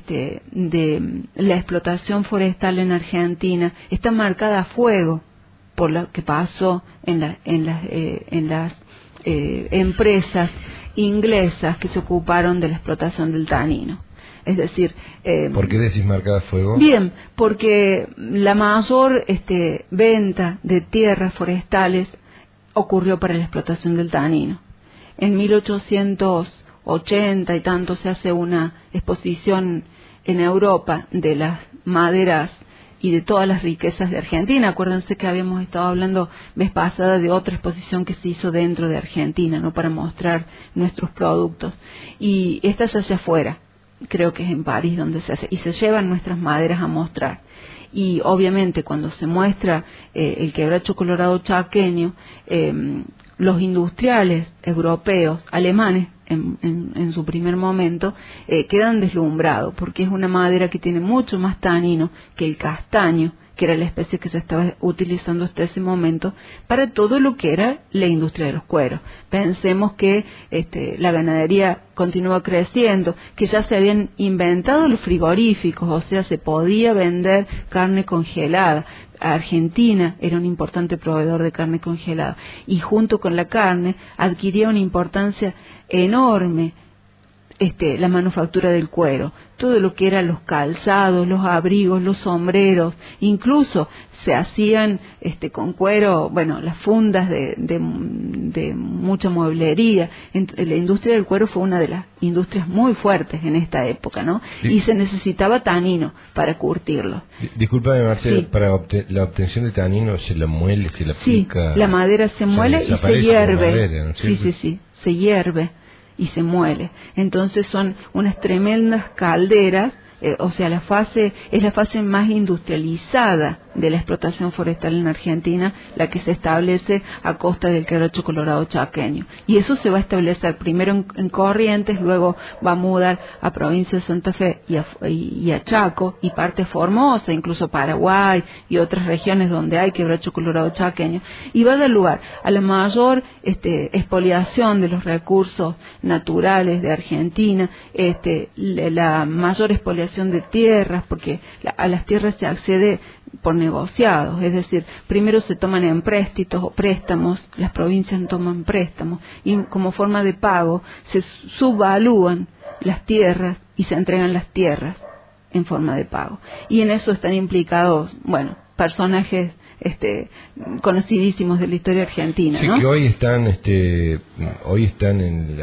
S3: de la explotación forestal en Argentina está marcada a fuego por lo que pasó en las empresas inglesas que se ocuparon de la explotación del tanino. Es decir,
S1: ¿por qué decís marcada a fuego?
S3: Bien, porque la mayor venta de tierras forestales ocurrió para la explotación del tanino. En 1880 y tanto se hace una exposición en Europa de las maderas y de todas las riquezas de Argentina. Acuérdense que habíamos estado hablando vez pasada de otra exposición que se hizo dentro de Argentina, ¿no? Para mostrar nuestros productos. Y esta se hace afuera, creo que es en París donde se hace, y se llevan nuestras maderas a mostrar. Y obviamente cuando se muestra el quebracho colorado chaqueño, los industriales europeos, alemanes en su primer momento, quedan deslumbrados, porque es una madera que tiene mucho más tanino que el castaño, que era la especie que se estaba utilizando hasta ese momento para todo lo que era la industria de los cueros. Pensemos que la ganadería continúa creciendo, que ya se habían inventado los frigoríficos, o sea, se podía vender carne congelada. Argentina era un importante proveedor de carne congelada, y junto con la carne adquiría una importancia enorme la manufactura del cuero, todo lo que eran los calzados, los abrigos, los sombreros, incluso se hacían con cuero, bueno, las fundas de mucha mueblería. La industria del cuero fue una de las industrias muy fuertes en esta época, ¿no? Y se necesitaba tanino para curtirlo.
S1: Discúlpame, Marcela, sí. Para la obtención de tanino se la muele, se la pica.
S3: Sí, la madera se muele y se hierve. Madera, ¿no? Sí, se hierve y se muele. Entonces son unas tremendas calderas, o sea, es la fase más industrializada de la explotación forestal en Argentina, la que se establece a costa del quebracho colorado chaqueño. Y eso se va a establecer primero en Corrientes, luego va a mudar a provincia de Santa Fe y a Chaco, y parte Formosa, incluso Paraguay y otras regiones donde hay quebracho colorado chaqueño, y va a dar lugar a la mayor expoliación de los recursos naturales de Argentina, la mayor expoliación de tierras, porque a las tierras se accede por negociados, es decir, primero se toman en empréstitos o préstamos, las provincias toman préstamos, y como forma de pago se subvalúan las tierras y se entregan las tierras en forma de pago. Y en eso están implicados, bueno, personajes conocidísimos de la historia argentina,
S1: sí, ¿no? Que hoy están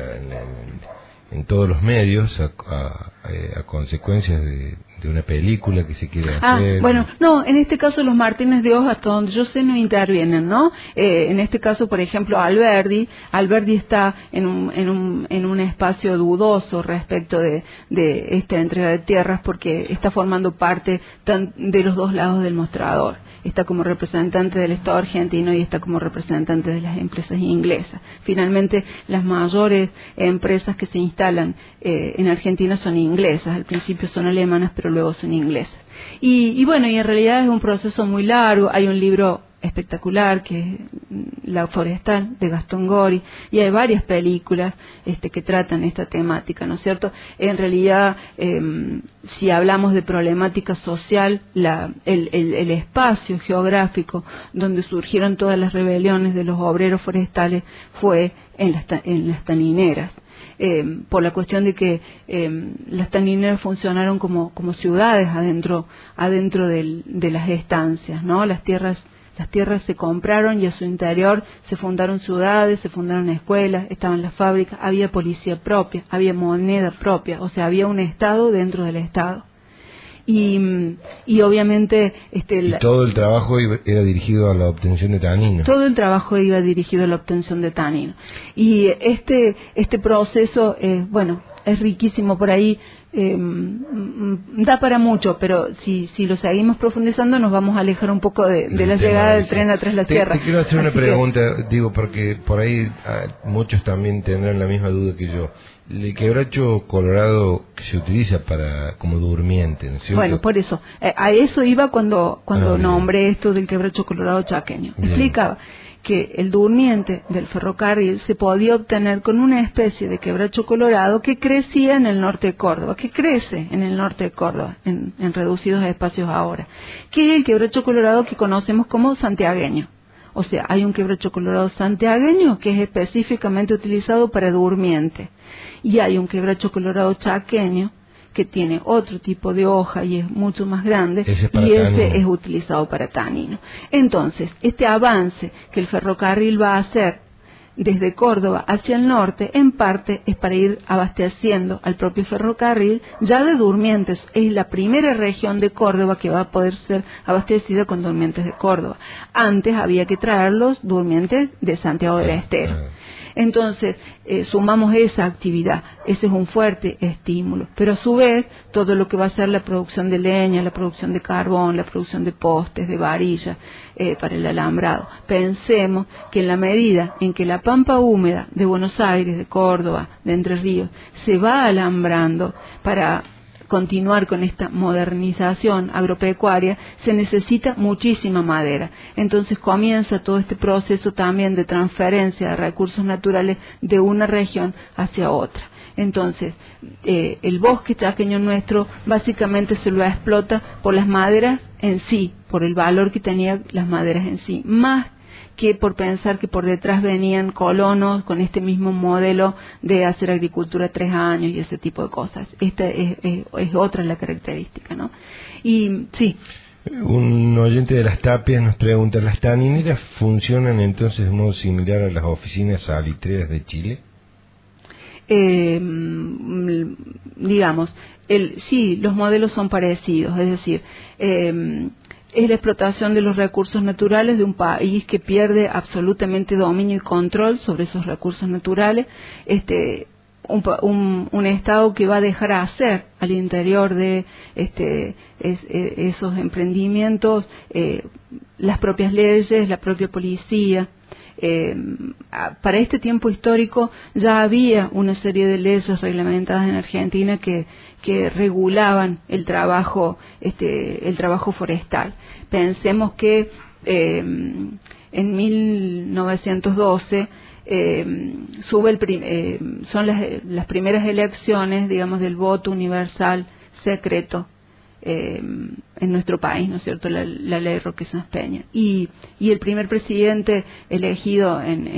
S1: en todos los medios a consecuencias de una película que se quiere hacer.
S3: Bueno, no, en este caso los Martínez de Hoz, hasta donde yo sé, no intervienen, ¿no? En este caso, por ejemplo, Alberdi está en un espacio dudoso respecto de esta entrega de tierras, porque está formando parte de los dos lados del mostrador. Está como representante del Estado argentino y está como representante de las empresas inglesas. Finalmente, las mayores empresas que se instalan en Argentina son inglesas, al principio son alemanas, pero luego son ingleses. Y bueno, y en realidad es un proceso muy largo. Hay un libro espectacular que es La Forestal de Gastón Gori, y hay varias películas que tratan esta temática, ¿no es cierto? En realidad, si hablamos de problemática social, el espacio geográfico donde surgieron todas las rebeliones de los obreros forestales fue en las tanineras. Por la cuestión de que las tanineras funcionaron como ciudades adentro de las estancias, ¿no? Las tierras se compraron y a su interior se fundaron ciudades, se fundaron escuelas, estaban las fábricas, había policía propia, había moneda propia, o sea, había un Estado dentro del Estado. Y obviamente
S1: y todo el trabajo era dirigido a la obtención de tanino.
S3: Todo el trabajo iba dirigido a la obtención de tanino. Y este proceso, es riquísimo por ahí. Da para mucho, pero si lo seguimos profundizando nos vamos a alejar un poco de la llegada del tren a Tres la Sierra.
S1: Te quiero hacer una pregunta, digo, porque por ahí muchos también tendrán la misma duda que yo. El quebracho colorado que se utiliza como durmiente, ¿no es cierto?
S3: Bueno, por eso, a eso iba cuando nombré esto del quebracho colorado chaqueño.
S1: Bien.
S3: Explicaba que el durmiente del ferrocarril se podía obtener con una especie de quebracho colorado que crecía en el norte de Córdoba, que crece en el norte de Córdoba, en reducidos espacios ahora, que es el quebracho colorado que conocemos como santiagueño. O sea, hay un quebracho colorado santiagueño que es específicamente utilizado para durmiente, y hay un quebracho colorado chaqueño que tiene otro tipo de hoja y es mucho más grande, y ese es utilizado para tanino. Entonces, este avance que el ferrocarril va a hacer desde Córdoba hacia el norte, en parte es para ir abasteciendo al propio ferrocarril ya de durmientes. Es la primera región de Córdoba que va a poder ser abastecida con durmientes de Córdoba. Antes había que traer los durmientes de Santiago del Estero. Entonces, sumamos esa actividad, ese es un fuerte estímulo, pero a su vez, todo lo que va a ser la producción de leña, la producción de carbón, la producción de postes, de varillas, para el alambrado. Pensemos que en la medida en que la pampa húmeda de Buenos Aires, de Córdoba, de Entre Ríos, se va alambrando para continuar con esta modernización agropecuaria, se necesita muchísima madera. Entonces comienza todo este proceso también de transferencia de recursos naturales de una región hacia otra. Entonces, el bosque chaqueño nuestro básicamente se lo explota por las maderas en sí, por el valor que tenían las maderas en sí, más que por pensar que por detrás venían colonos con este mismo modelo de hacer agricultura 3 años y ese tipo de cosas. Esta es otra la característica, ¿no? Y sí.
S1: Un oyente de Las Tapias nos pregunta, ¿las tanineras funcionan entonces de modo similar a las oficinas salitreras de Chile?
S3: Digamos, sí, los modelos son parecidos, es decir, es la explotación de los recursos naturales de un país que pierde absolutamente dominio y control sobre esos recursos naturales, un Estado que va a dejar hacer al interior de esos emprendimientos las propias leyes, la propia policía. Para este tiempo histórico ya había una serie de leyes reglamentadas en Argentina que regulaban el trabajo forestal. Pensemos que en 1912 son las primeras elecciones, digamos, del voto universal secreto en nuestro país, ¿no es cierto?, la ley Roque Sanz Peña, y el primer presidente elegido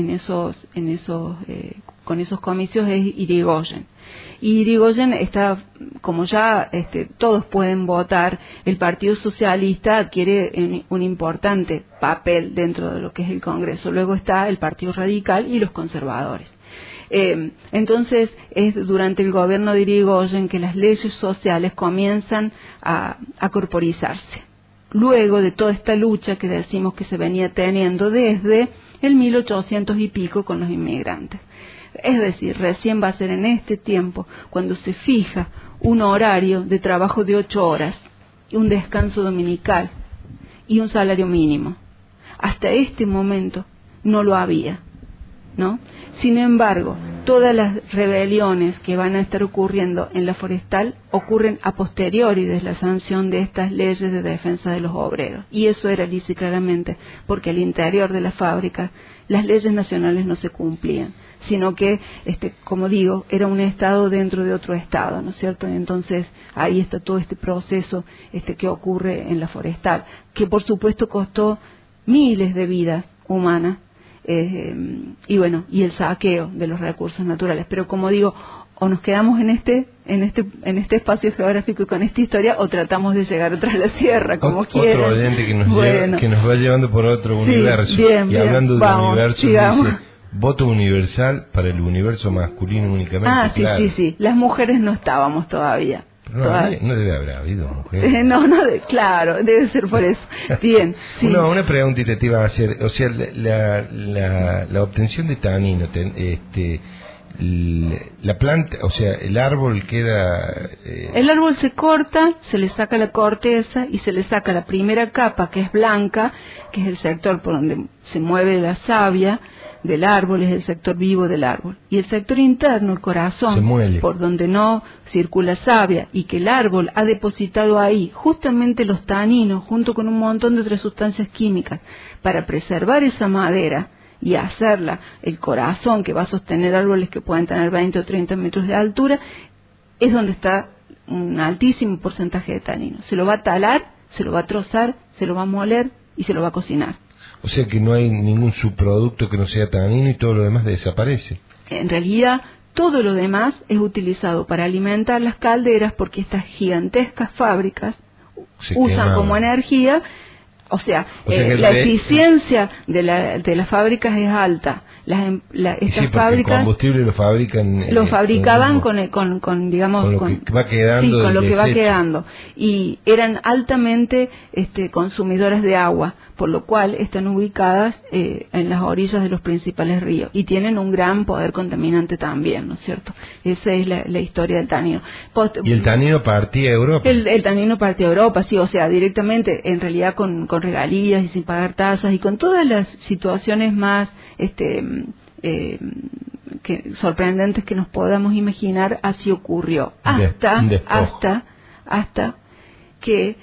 S3: con esos comicios es Irigoyen. Y Irigoyen está, como ya todos pueden votar, el Partido Socialista adquiere un importante papel dentro de lo que es el Congreso. Luego está el Partido Radical y los conservadores. Entonces es durante el gobierno de Irigoyen que las leyes sociales comienzan a corporizarse. Luego de toda esta lucha que decimos que se venía teniendo desde el 1800 y pico con los inmigrantes. Es decir, recién va a ser en este tiempo cuando se fija un horario de trabajo de 8 horas, un descanso dominical y un salario mínimo. Hasta este momento no lo había, ¿no? Sin embargo, todas las rebeliones que van a estar ocurriendo en la forestal ocurren a posteriori de la sanción de estas leyes de defensa de los obreros. Y eso era lisa y claramente porque al interior de la fábrica las leyes nacionales no se cumplían, sino que, como digo, era un Estado dentro de otro Estado, ¿no es cierto? Entonces ahí está todo este proceso que ocurre en la forestal, que por supuesto costó miles de vidas humanas, y bueno, y el saqueo de los recursos naturales. Pero como digo, o nos quedamos en este espacio geográfico y con esta historia, o tratamos de llegar atrás de la sierra, como quieran.
S1: Otro oyente que nos va llevando por otro universo.
S3: Bien,
S1: y hablando de universo,
S3: sigamos.
S1: dice: voto universal para el universo masculino únicamente.
S3: Sí. Las mujeres no estábamos todavía.
S1: No debe haber habido mujeres.
S3: Claro, debe ser por eso. Bien. Sí.
S1: Una preguntita te iba a hacer. O sea, la obtención de tanino, la planta, o sea, el árbol queda...
S3: El árbol se corta, se le saca la corteza y se le saca la primera capa, que es blanca, que es el sector por donde se mueve la savia del árbol, es el sector vivo del árbol. Y el sector interno, el corazón, por donde no circula savia y que el árbol ha depositado ahí justamente los taninos junto con un montón de otras sustancias químicas para preservar esa madera y hacerla el corazón que va a sostener árboles que pueden tener 20 o 30 metros de altura, es donde está un altísimo porcentaje de tanino. Se lo va a talar, se lo va a trozar, se lo va a moler y se lo va a cocinar.
S1: O sea que no hay ningún subproducto que no sea tanino y todo lo demás desaparece.
S3: En realidad, todo lo demás es utilizado para alimentar las calderas porque estas gigantescas fábricas usan como energía. O sea la eficiencia de las fábricas es alta. Estas fábricas,
S1: el combustible lo
S3: fabricaban con lo que va quedando. Con lo que va quedando. Y eran altamente consumidoras de agua, por lo cual están ubicadas en las orillas de los principales ríos y tienen un gran poder contaminante también, ¿no es cierto? Esa es la historia del tanino.
S1: ¿Y el tanino partía a Europa?
S3: El tanino partía a Europa, sí, o sea, directamente, en realidad con regalías y sin pagar tasas y con todas las situaciones más sorprendentes que nos podamos imaginar, así ocurrió. Hasta que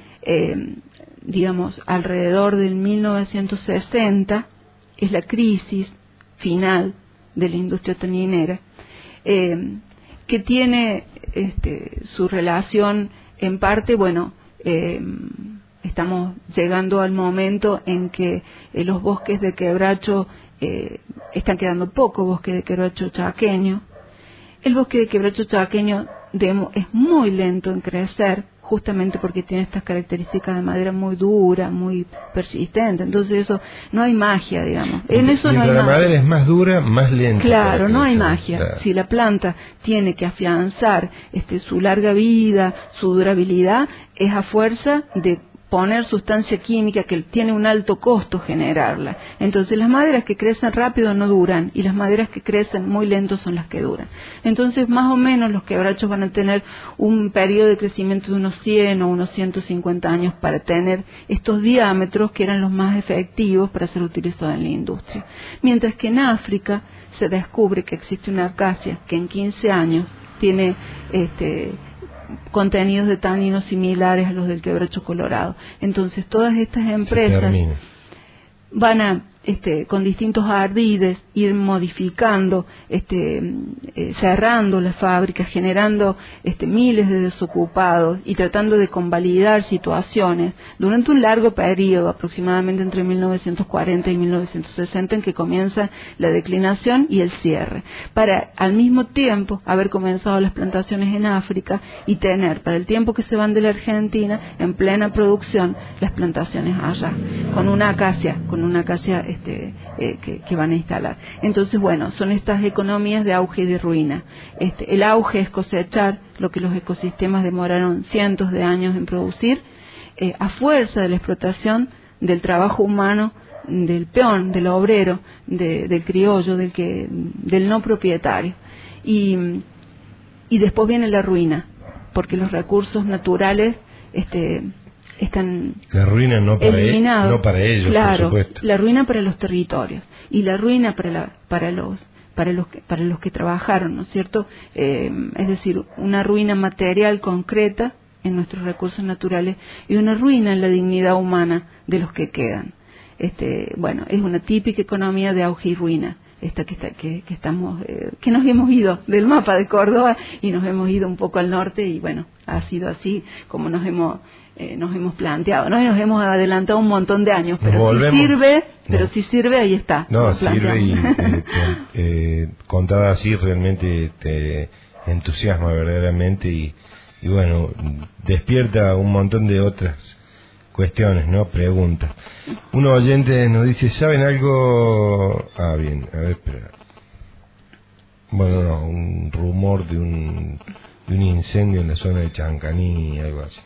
S3: alrededor del 1960 es la crisis final de la industria taninera, que tiene su relación en parte, estamos llegando al momento en que los bosques de quebracho están quedando poco, bosque de quebracho chaqueño. El bosque de quebracho chaqueño es muy lento en crecer, justamente porque tiene estas características de madera muy dura, muy persistente. Entonces eso, no hay magia, digamos. En eso no hay magia.
S1: La madera es más dura, más lenta.
S3: Claro, no hay magia. Claro. Si la planta tiene que afianzar su larga vida, su durabilidad, es a fuerza de poner sustancia química que tiene un alto costo generarla. Entonces las maderas que crecen rápido no duran y las maderas que crecen muy lento son las que duran. Entonces más o menos los quebrachos van a tener un periodo de crecimiento de unos 100 o unos 150 años para tener estos diámetros que eran los más efectivos para ser utilizados en la industria. Mientras que en África se descubre que existe una acacia que en 15 años tiene contenidos de taninos similares a los del quebracho colorado. Entonces todas estas empresas van a con distintos ardides ir modificando, cerrando las fábricas, generando miles de desocupados y tratando de convalidar situaciones durante un largo periodo, aproximadamente entre 1940 y 1960, en que comienza la declinación y el cierre, para al mismo tiempo haber comenzado las plantaciones en África y tener, para el tiempo que se van de la Argentina, en plena producción, las plantaciones allá, con una acacia que van a instalar. Entonces, son estas economías de auge y de ruina. El auge es cosechar lo que los ecosistemas demoraron cientos de años en producir, a fuerza de la explotación del trabajo humano, del peón, del obrero, del criollo, del no propietario. Y después viene la ruina, porque los recursos naturales están
S1: la ruina no
S3: eliminados.
S1: No para ellos,
S3: claro,
S1: por supuesto.
S3: La ruina para los territorios y la ruina para los para los que trabajaron, ¿no es cierto? Es decir, una ruina material concreta en nuestros recursos naturales y una ruina en la dignidad humana de los que quedan. Bueno, es una típica economía de auge y ruina, que nos hemos ido del mapa de Córdoba y nos hemos ido un poco al norte, y bueno, ha sido así como nos hemos planteado, ¿no? Y nos hemos adelantado un montón de años, pero si sirve, ahí está.
S1: No, sirve, y contada así realmente te entusiasma verdaderamente, y bueno, despierta un montón de otras cuestiones, ¿no? Preguntas. Un oyente nos dice, ¿saben algo? Bien, a ver, espera. Bueno, no, un rumor de un incendio en la zona de Chancaní, algo así.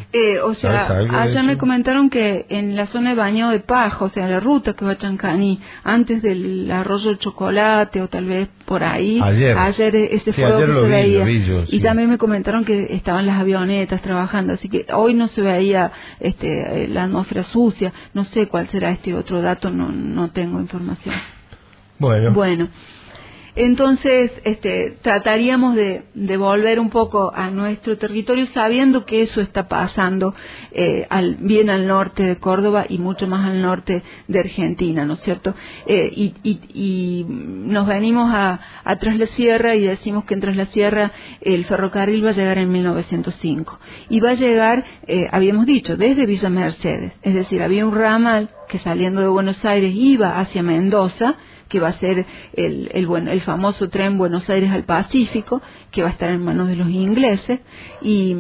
S3: Ayer me comentaron que en la zona de Bañado de Paja, o sea, la ruta que va a Chancaní, antes del arroyo de Chocolate, o tal vez por ahí, ayer ese fuego que se veía. Y también me comentaron que estaban las avionetas trabajando, así que hoy no se veía la atmósfera sucia. No sé cuál será este otro dato, no tengo información. Bueno. Entonces, trataríamos de volver un poco a nuestro territorio, sabiendo que eso está pasando bien al norte de Córdoba y mucho más al norte de Argentina, ¿no es cierto? Y nos venimos a Tras la Sierra y decimos que en Tras la Sierra el ferrocarril va a llegar en 1905. Y va a llegar, habíamos dicho, desde Villa Mercedes. Es decir, había un ramal que saliendo de Buenos Aires iba hacia Mendoza, que va a ser el famoso tren Buenos Aires al Pacífico, que va a estar en manos de los ingleses, y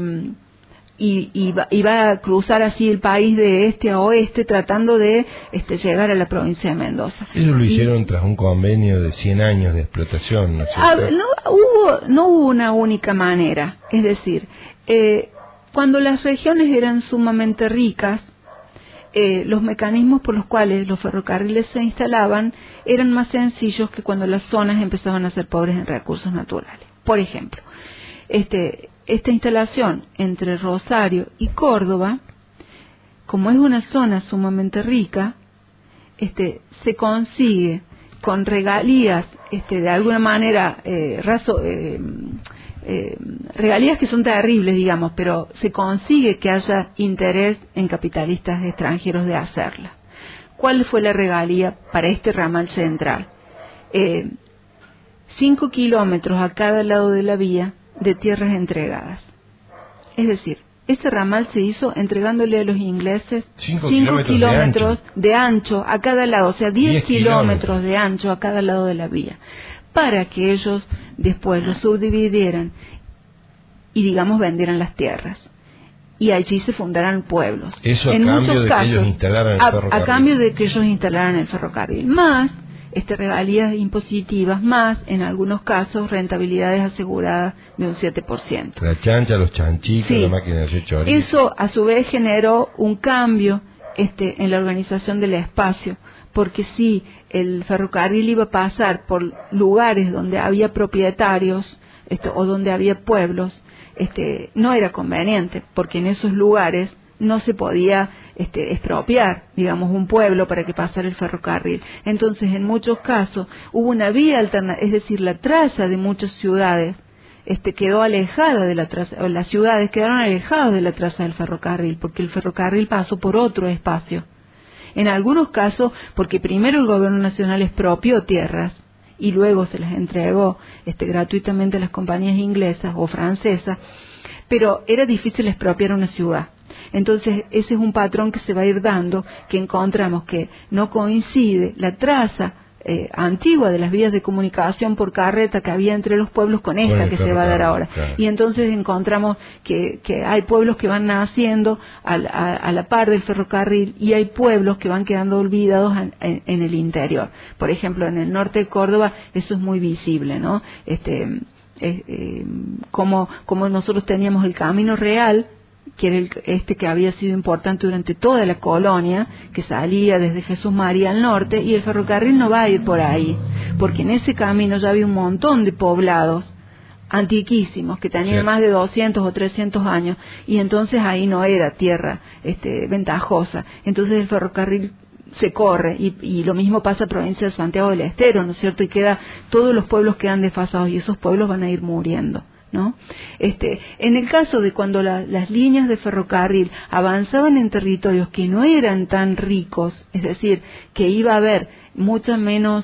S3: va a cruzar así el país de este a oeste, tratando de llegar a la provincia de Mendoza.
S1: Ellos lo hicieron tras un convenio de 100 años de explotación, ¿no es cierto?
S3: No hubo una única manera. Es decir, cuando las regiones eran sumamente ricas, los mecanismos por los cuales los ferrocarriles se instalaban eran más sencillos que cuando las zonas empezaban a ser pobres en recursos naturales. Por ejemplo, esta instalación entre Rosario y Córdoba, como es una zona sumamente rica, se consigue con regalías, de alguna manera, regalías que son terribles, digamos, pero se consigue que haya interés en capitalistas extranjeros de hacerla. ¿Cuál fue la regalía para este ramal central? 5 kilómetros a cada lado de la vía de tierras entregadas. Es decir, este ramal se hizo entregándole a los ingleses 5 kilómetros de ancho a cada lado, o sea, 10 kilómetros de ancho a cada lado de la vía, para que ellos después lo subdividieran y, digamos, vendieran las tierras. Y allí se fundaran pueblos.
S1: Eso en muchos casos, que ellos instalaran el ferrocarril.
S3: A cambio de que ellos instalaran el ferrocarril. Más regalías impositivas, más, en algunos casos, rentabilidades aseguradas de un 7%.
S1: La chancha, los chanchitos, sí. La máquina de chorizo.
S3: Eso, a su vez, generó un cambio en la organización del espacio, porque si el ferrocarril iba a pasar por lugares donde había propietarios o donde había pueblos, no era conveniente, porque en esos lugares no se podía expropiar, digamos, un pueblo para que pasara el ferrocarril. Entonces, en muchos casos, hubo una vía alternativa, es decir, la traza de muchas ciudades quedó alejada de la traza, o las ciudades quedaron alejadas de la traza del ferrocarril, porque el ferrocarril pasó por otro espacio. En algunos casos, porque primero el gobierno nacional expropió tierras y luego se las entregó gratuitamente a las compañías inglesas o francesas, pero era difícil expropiar una ciudad. Entonces, ese es un patrón que se va a ir dando, que encontramos que no coincide la traza antigua de las vías de comunicación por carreta que había entre los pueblos con esta que se va a dar ahora. Claro. Y entonces encontramos que hay pueblos que van naciendo a la par del ferrocarril y hay pueblos que van quedando olvidados en el interior. Por ejemplo, en el norte de Córdoba eso es muy visible, ¿no? Como nosotros teníamos el Camino Real, que era que había sido importante durante toda la colonia, que salía desde Jesús María al norte, y el ferrocarril no va a ir por ahí, porque en ese camino ya había un montón de poblados antiquísimos que tenían más de 200 o 300 años, y entonces ahí no era tierra ventajosa. Entonces el ferrocarril se corre, y lo mismo pasa en la provincia de Santiago del Estero, ¿no es cierto? Y todos los pueblos quedan desfasados y esos pueblos van a ir muriendo, ¿no? En el caso de cuando las líneas de ferrocarril avanzaban en territorios que no eran tan ricos, es decir, que iba a haber mucha menos,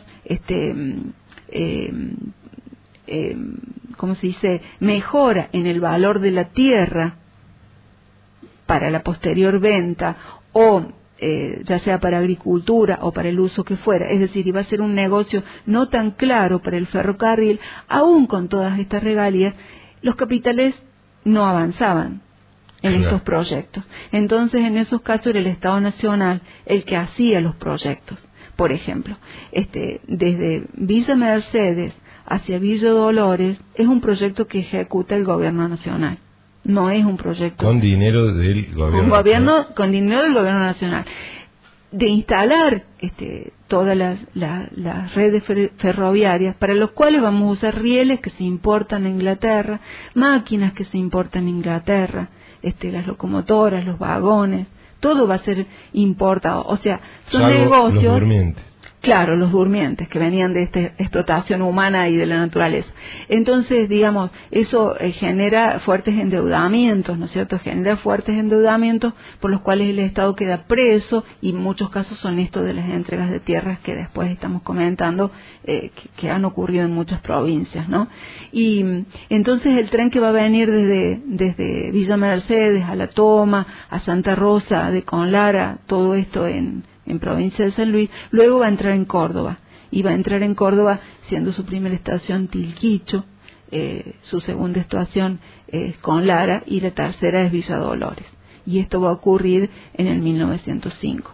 S3: ¿cómo se dice?, mejora en el valor de la tierra para la posterior venta, o ya sea para agricultura o para el uso que fuera, es decir, iba a ser un negocio no tan claro para el ferrocarril, aún con todas estas regalías, los capitales no avanzaban en estos proyectos. Entonces, en esos casos era el Estado Nacional el que hacía los proyectos. Por ejemplo, desde Villa Mercedes hacia Villa Dolores es un proyecto que ejecuta el Gobierno Nacional. No es un proyecto
S1: con dinero del gobierno
S3: con dinero del Gobierno Nacional, de instalar todas las redes ferroviarias, para los cuales vamos a usar rieles que se importan en Inglaterra, máquinas que se importan en Inglaterra, las locomotoras, los vagones, todo va a ser importado. O sea, son
S1: salvo
S3: negocios.
S1: Los durmientes.
S3: Claro, los durmientes que venían de esta explotación humana y de la naturaleza. Entonces, digamos, eso genera fuertes endeudamientos, ¿no es cierto? Genera fuertes endeudamientos por los cuales el Estado queda preso, y en muchos casos son estos de las entregas de tierras que después estamos comentando, que han ocurrido en muchas provincias, ¿no? Y entonces el tren que va a venir desde Villa Mercedes a La Toma, a Santa Rosa de Conlara, todo esto en provincia de San Luis, luego va a entrar en Córdoba, y va a entrar en Córdoba siendo su primera estación Tilquicho, su segunda estación es Conlara, y la tercera es Villa Dolores, y esto va a ocurrir en el 1905,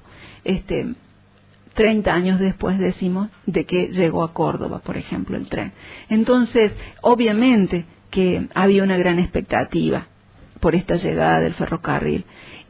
S3: 30 años después, decimos, de que llegó a Córdoba, por ejemplo, el tren. Entonces, obviamente que había una gran expectativa por esta llegada del ferrocarril,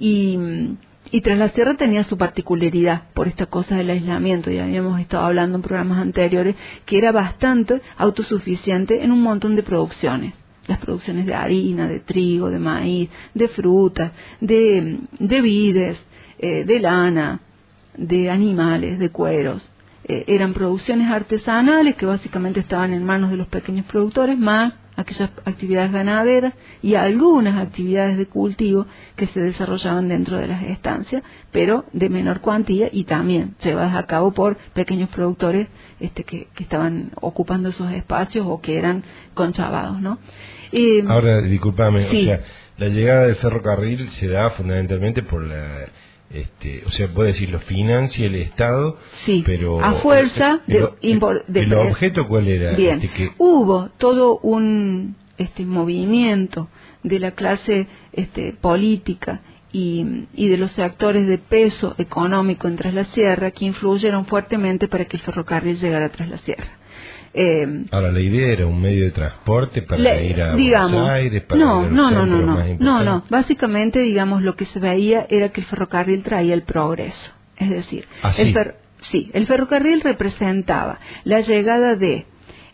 S3: y Tras la Sierra tenía su particularidad por esta cosa del aislamiento, ya habíamos estado hablando en programas anteriores, que era bastante autosuficiente en un montón de producciones. Las producciones de harina, de trigo, de maíz, de frutas, de vides, de lana, de animales, de cueros. Eran producciones artesanales que básicamente estaban en manos de los pequeños productores, más aquellas actividades ganaderas y algunas actividades de cultivo que se desarrollaban dentro de las estancias, pero de menor cuantía y también llevadas a cabo por pequeños productores que estaban ocupando esos espacios o que eran conchavados, ¿no?
S1: Ahora, discúlpame,
S3: sí.
S1: O sea, la llegada del ferrocarril se da fundamentalmente por la... o sea, puede decir, lo financia el Estado,
S3: sí,
S1: pero...
S3: a fuerza
S1: ¿El objeto cuál era?
S3: Bien, hubo todo un movimiento de la clase política y de los sectores de peso económico en Tras la Sierra que influyeron fuertemente para que el ferrocarril llegara a Tras la Sierra.
S1: Ahora, la idea era un medio de transporte para ir a Buenos Aires, para ir a los centros más importantes.
S3: No, básicamente, digamos, lo que se veía era que el ferrocarril traía el progreso, es decir, el ferrocarril representaba la llegada de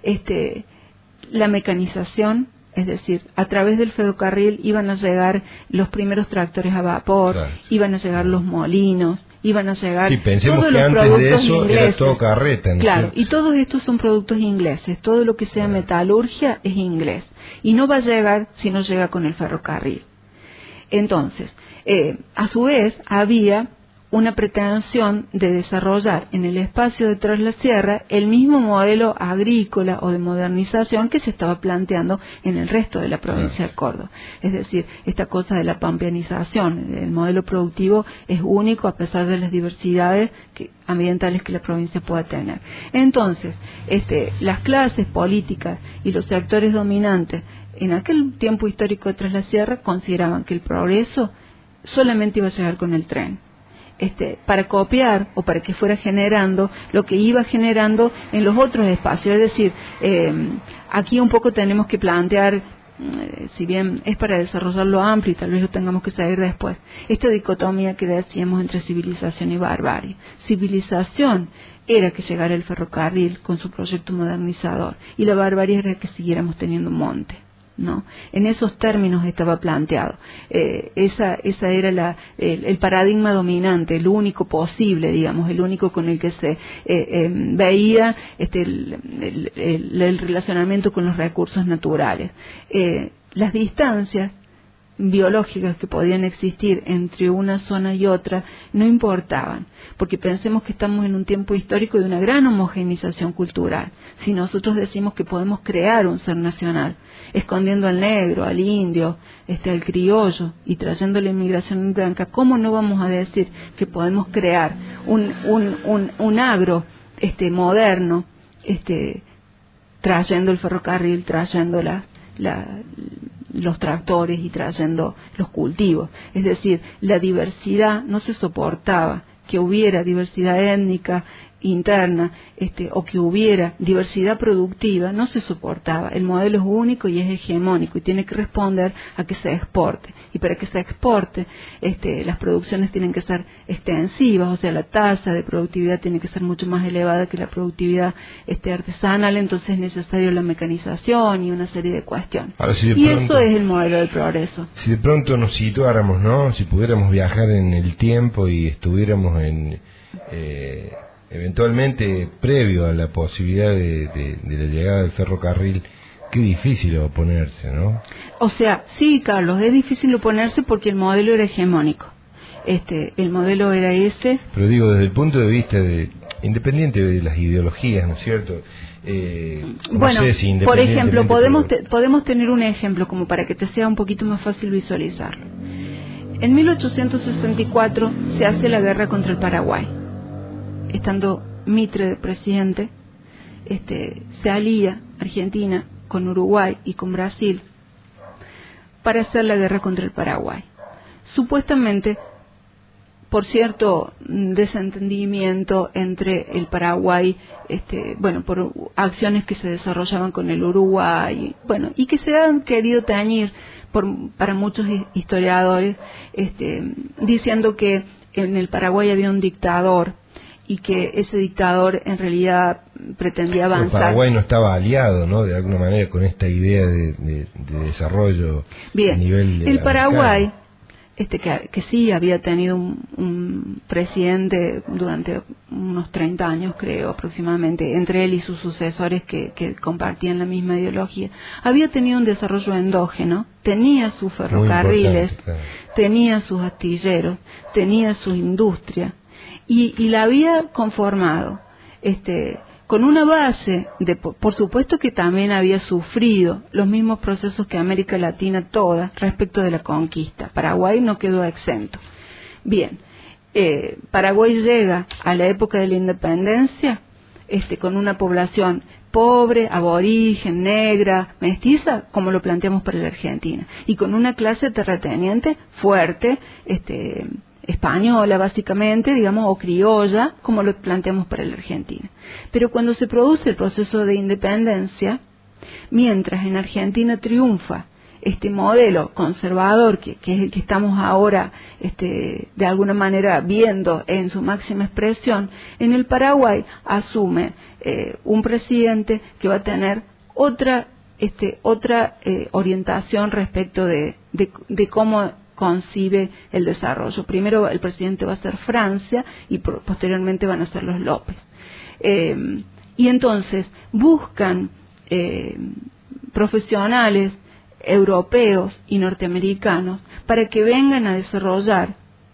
S3: la mecanización, es decir, a través del ferrocarril iban a llegar los primeros tractores a vapor, claro, iban a llegar los molinos, iban a llegar
S1: pensemos
S3: todos
S1: que
S3: los
S1: antes
S3: productos
S1: de eso
S3: ingleses.
S1: Era todo carreta, ¿no?
S3: Claro, y todos estos son productos ingleses, todo lo que sea metalurgia es inglés, y no va a llegar si no llega con el ferrocarril. Entonces, a su vez había una pretensión de desarrollar en el espacio de Tras la Sierra el mismo modelo agrícola o de modernización que se estaba planteando en el resto de la provincia de Córdoba. Es decir, esta cosa de la pampeanización, el modelo productivo es único a pesar de las diversidades ambientales que la provincia pueda tener. Entonces, las clases políticas y los sectores dominantes en aquel tiempo histórico de Tras la Sierra consideraban que el progreso solamente iba a llegar con el tren. Para copiar o para que fuera generando lo que iba generando en los otros espacios. Es decir, aquí un poco tenemos que plantear, si bien es para desarrollarlo amplio y tal vez lo tengamos que saber después, esta dicotomía que decíamos entre civilización y barbarie. Civilización era que llegara el ferrocarril con su proyecto modernizador, y la barbarie era que siguiéramos teniendo un monte. ¿no? En esos términos estaba planteado. Esa era el paradigma dominante, el único posible, digamos, el único con el que se veía el relacionamiento con los recursos naturales. Las distancias biológicas que podían existir entre una zona y otra no importaban, porque pensemos que estamos en un tiempo histórico de una gran homogeneización cultural. Si nosotros decimos que podemos crear un ser nacional, escondiendo al negro, al indio, al criollo y trayendo la inmigración blanca, ¿cómo no vamos a decir que podemos crear un agro moderno, trayendo el ferrocarril, trayendo los tractores y trayendo los cultivos? Es decir, la diversidad no se soportaba, que hubiera diversidad étnica interna, o que hubiera diversidad productiva, no se soportaba. El modelo es único y es hegemónico y tiene que responder a que se exporte. Y para que se exporte, las producciones tienen que ser extensivas, o sea, la tasa de productividad tiene que ser mucho más elevada que la productividad artesanal, entonces es necesario la mecanización y una serie de cuestiones.
S1: Ahora, si
S3: eso es el modelo del progreso.
S1: Si de pronto nos situáramos, ¿no? Si pudiéramos viajar en el tiempo y estuviéramos eventualmente previo a la posibilidad de la llegada del ferrocarril, qué difícil oponerse, ¿no?
S3: O sea, sí, Carlos, es difícil oponerse porque el modelo era hegemónico. El modelo era ese.
S1: Pero digo, desde el punto de vista independiente de las ideologías, ¿no es cierto?
S3: Bueno, por ejemplo, podemos tener un ejemplo como para que te sea un poquito más fácil visualizarlo. En 1864 se hace la guerra contra el Paraguay. Estando Mitre de presidente, se alía Argentina con Uruguay y con Brasil para hacer la guerra contra el Paraguay. Supuestamente, por cierto desentendimiento entre el Paraguay, por acciones que se desarrollaban con el Uruguay, y que se han querido teñir para muchos historiadores, diciendo que en el Paraguay había un dictador y que ese dictador en realidad pretendía avanzar.
S1: El Paraguay no estaba aliado, ¿no?, de alguna manera con esta idea de desarrollo.
S3: Bien,
S1: a nivel
S3: el Paraguay, que sí había tenido un presidente durante unos 30 años, creo, aproximadamente, entre él y sus sucesores que compartían la misma ideología, había tenido un desarrollo endógeno, tenía sus ferrocarriles, claro, tenía sus astilleros, tenía su industria, y la había conformado con una base por supuesto que también había sufrido los mismos procesos que América Latina toda respecto de la conquista. Paraguay no quedó exento. Bien, Paraguay llega a la época de la independencia con una población pobre, aborigen, negra, mestiza, como lo planteamos para la Argentina, y con una clase terrateniente fuerte, española básicamente, digamos, o criolla, como lo planteamos para la Argentina. Pero cuando se produce el proceso de independencia, mientras en Argentina triunfa este modelo conservador, que es el que estamos ahora de alguna manera viendo en su máxima expresión, en el Paraguay asume un presidente que va a tener otra orientación respecto de cómo concibe el desarrollo. Primero el presidente va a ser Francia y posteriormente van a ser los López. Y entonces buscan profesionales europeos y norteamericanos para que vengan a desarrollar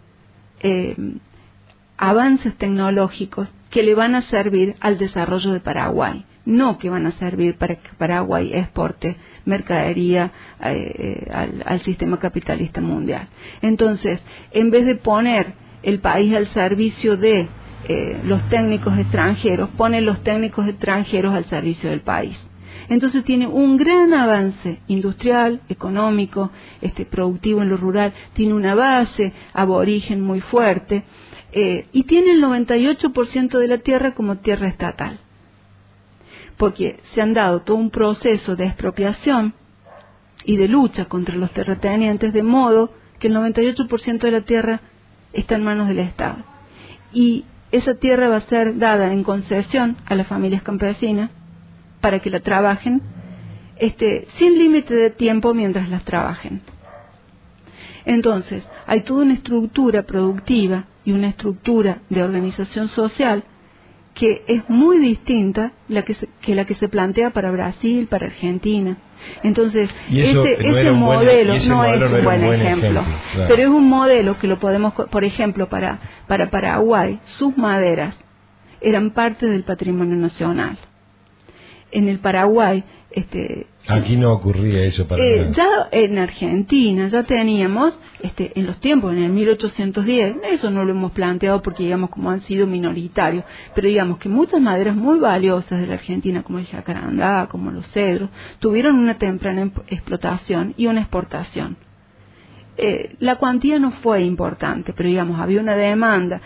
S3: avances tecnológicos que le van a servir al desarrollo de Paraguay, no que van a servir para que Paraguay exporte mercadería al sistema capitalista mundial. Entonces, en vez de poner el país al servicio de los técnicos extranjeros, pone los técnicos extranjeros al servicio del país. Entonces tiene un gran avance industrial, económico, productivo en lo rural, tiene una base aborigen muy fuerte, y tiene el 98% de la tierra como tierra estatal, porque se han dado todo un proceso de expropiación y de lucha contra los terratenientes, de modo que el 98% de la tierra está en manos del Estado. Y esa tierra va a ser dada en concesión a las familias campesinas para que la trabajen sin límite de tiempo mientras las trabajen. Entonces, hay toda una estructura productiva y una estructura de organización social que es muy distinta que la que se plantea para Brasil, para Argentina. Entonces, ese modelo no es un buen ejemplo, claro. Pero es un modelo que lo podemos, por ejemplo, para Paraguay, sus maderas eran parte del patrimonio nacional. En el Paraguay,
S1: aquí no ocurría eso para nada.
S3: Ya en Argentina ya teníamos, en los tiempos, en el 1810, eso no lo hemos planteado porque digamos como han sido minoritarios, pero digamos que muchas maderas muy valiosas de la Argentina, como el jacarandá, como los cedros, tuvieron una temprana explotación y una exportación. La cuantía no fue importante, pero digamos había una demanda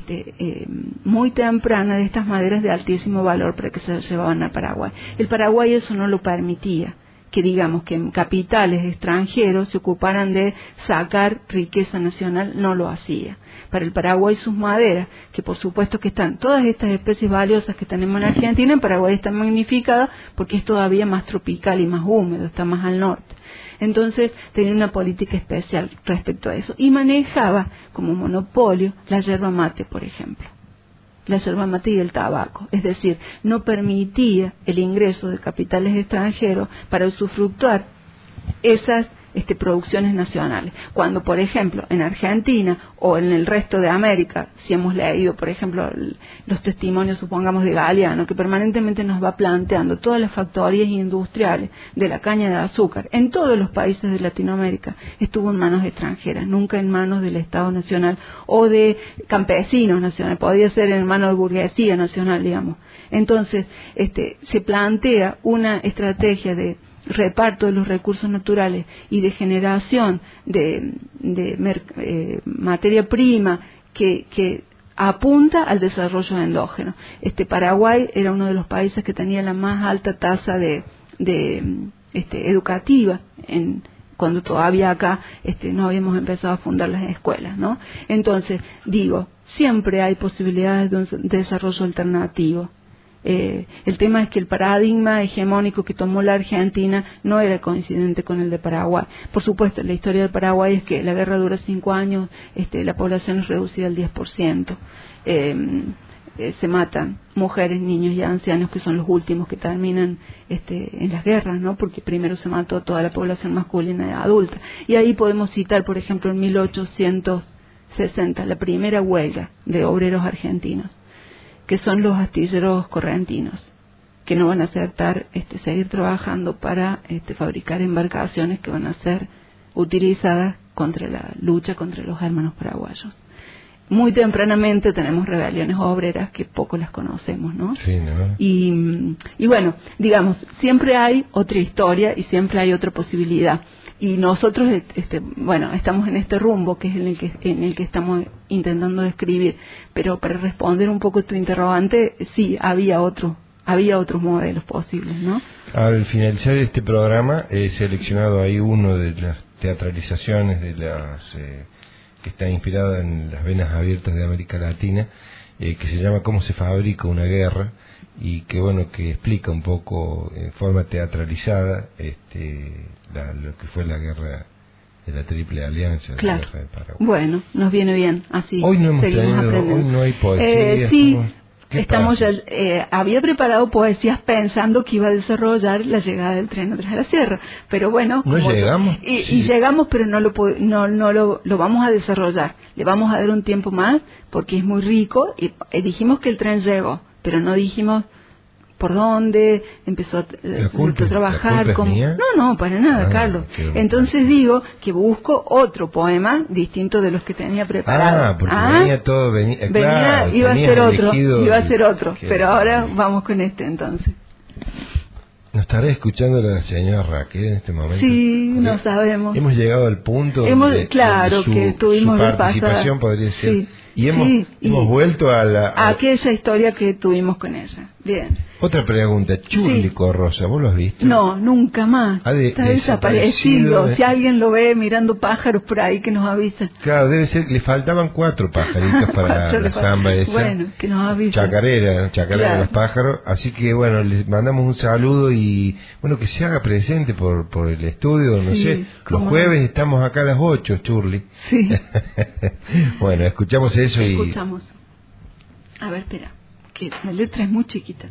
S3: muy temprana de estas maderas de altísimo valor para que se llevaban a Paraguay. El Paraguay eso no lo permitía, que digamos que en capitales extranjeros se ocuparan de sacar riqueza nacional, no lo hacía. Para el Paraguay sus maderas, que por supuesto que están todas estas especies valiosas que tenemos en Argentina, en Paraguay están magnificadas porque es todavía más tropical y más húmedo, está más al norte. Entonces tenía una política especial respecto a eso y manejaba como monopolio la yerba mate, por ejemplo, la yerba mate y el tabaco, es decir, no permitía el ingreso de capitales extranjeros para usufructuar esas producciones nacionales. Cuando, por ejemplo, en Argentina o en el resto de América, si hemos leído, por ejemplo, los testimonios, supongamos, de Galeano, que permanentemente nos va planteando todas las factorías industriales de la caña de azúcar, en todos los países de Latinoamérica, estuvo en manos extranjeras, nunca en manos del Estado Nacional o de campesinos nacionales, podía ser en manos de burguesía nacional, digamos. Entonces, se plantea una estrategia de reparto de los recursos naturales y de generación de materia prima que apunta al desarrollo endógeno. Paraguay era uno de los países que tenía la más alta tasa de educativa cuando todavía acá no habíamos empezado a fundar las escuelas, ¿no? Entonces, digo, siempre hay posibilidades de un desarrollo alternativo. El tema es que el paradigma hegemónico que tomó la Argentina no era coincidente con el de Paraguay. Por supuesto, la historia del Paraguay es que la guerra dura 5 años, la población es reducida al 10%. Se matan mujeres, niños y ancianos, que son los últimos que terminan en las guerras, ¿no? Porque primero se mató toda la población masculina y adulta. Y ahí podemos citar, por ejemplo, en 1860, la primera huelga de obreros argentinos, que son los astilleros correntinos, que no van a aceptar seguir trabajando para fabricar embarcaciones que van a ser utilizadas contra la lucha contra los hermanos paraguayos. Muy tempranamente tenemos rebeliones obreras que poco las conocemos, ¿no?
S1: Sí, ¿no?
S3: Y bueno, digamos, siempre hay otra historia y siempre hay otra posibilidad. Y nosotros, estamos en este rumbo que es en el que estamos intentando describir. Pero para responder un poco tu interrogante, sí, había otros modelos posibles, ¿no?
S1: Al finalizar este programa he seleccionado ahí uno de las teatralizaciones de las que está inspirada en las venas abiertas de América Latina, que se llama ¿Cómo se fabrica una guerra? Y que que explica un poco en forma teatralizada lo que fue la guerra de la Triple Alianza,
S3: claro.
S1: La guerra de Paraguay.
S3: Bueno, nos viene bien, así
S1: hoy no hemos
S3: seguimos
S1: aprendiendo. Hoy no hay poesía.
S3: Sí, estamos ya, había preparado poesías pensando que iba a desarrollar la llegada del tren a Tras de la Sierra, pero bueno,
S1: no llegamos.
S3: Y llegamos, pero no lo vamos a desarrollar. Le vamos a dar un tiempo más porque es muy rico y dijimos que el tren llegó, pero no dijimos por dónde empezó a trabajar. No, para nada, Carlos. Entonces digo que busco otro poema distinto de los que tenía preparado.
S1: Porque venía todo, claro,
S3: iba a ser otro, pero ahora vamos con entonces.
S1: ¿Nos estará escuchando la señora Raquel en este momento?
S3: Sí, no sabemos.
S1: Hemos llegado al punto
S3: claro, que tuvimos
S1: su participación podría ser.
S3: Sí.
S1: Y hemos vuelto a
S3: aquella historia que tuvimos con ella. Bien.
S1: Otra pregunta, Churlico Rosa, ¿vos lo has visto?
S3: No, nunca más. Está desaparecido. Si alguien lo ve mirando pájaros por ahí, que nos avisa.
S1: Claro, debe ser, le faltaban 4 pajaritos para la samba esa.
S3: Bueno, que nos avisa.
S1: Chacarera claro. De los pájaros. Así que bueno, les mandamos un saludo y bueno, que se haga presente por el estudio, no sé. Los jueves estamos acá a las 8, Churli.
S3: Sí.
S1: Bueno, escuchamos eso y...
S3: Escuchamos. A ver, espera, que la letra es muy chiquita.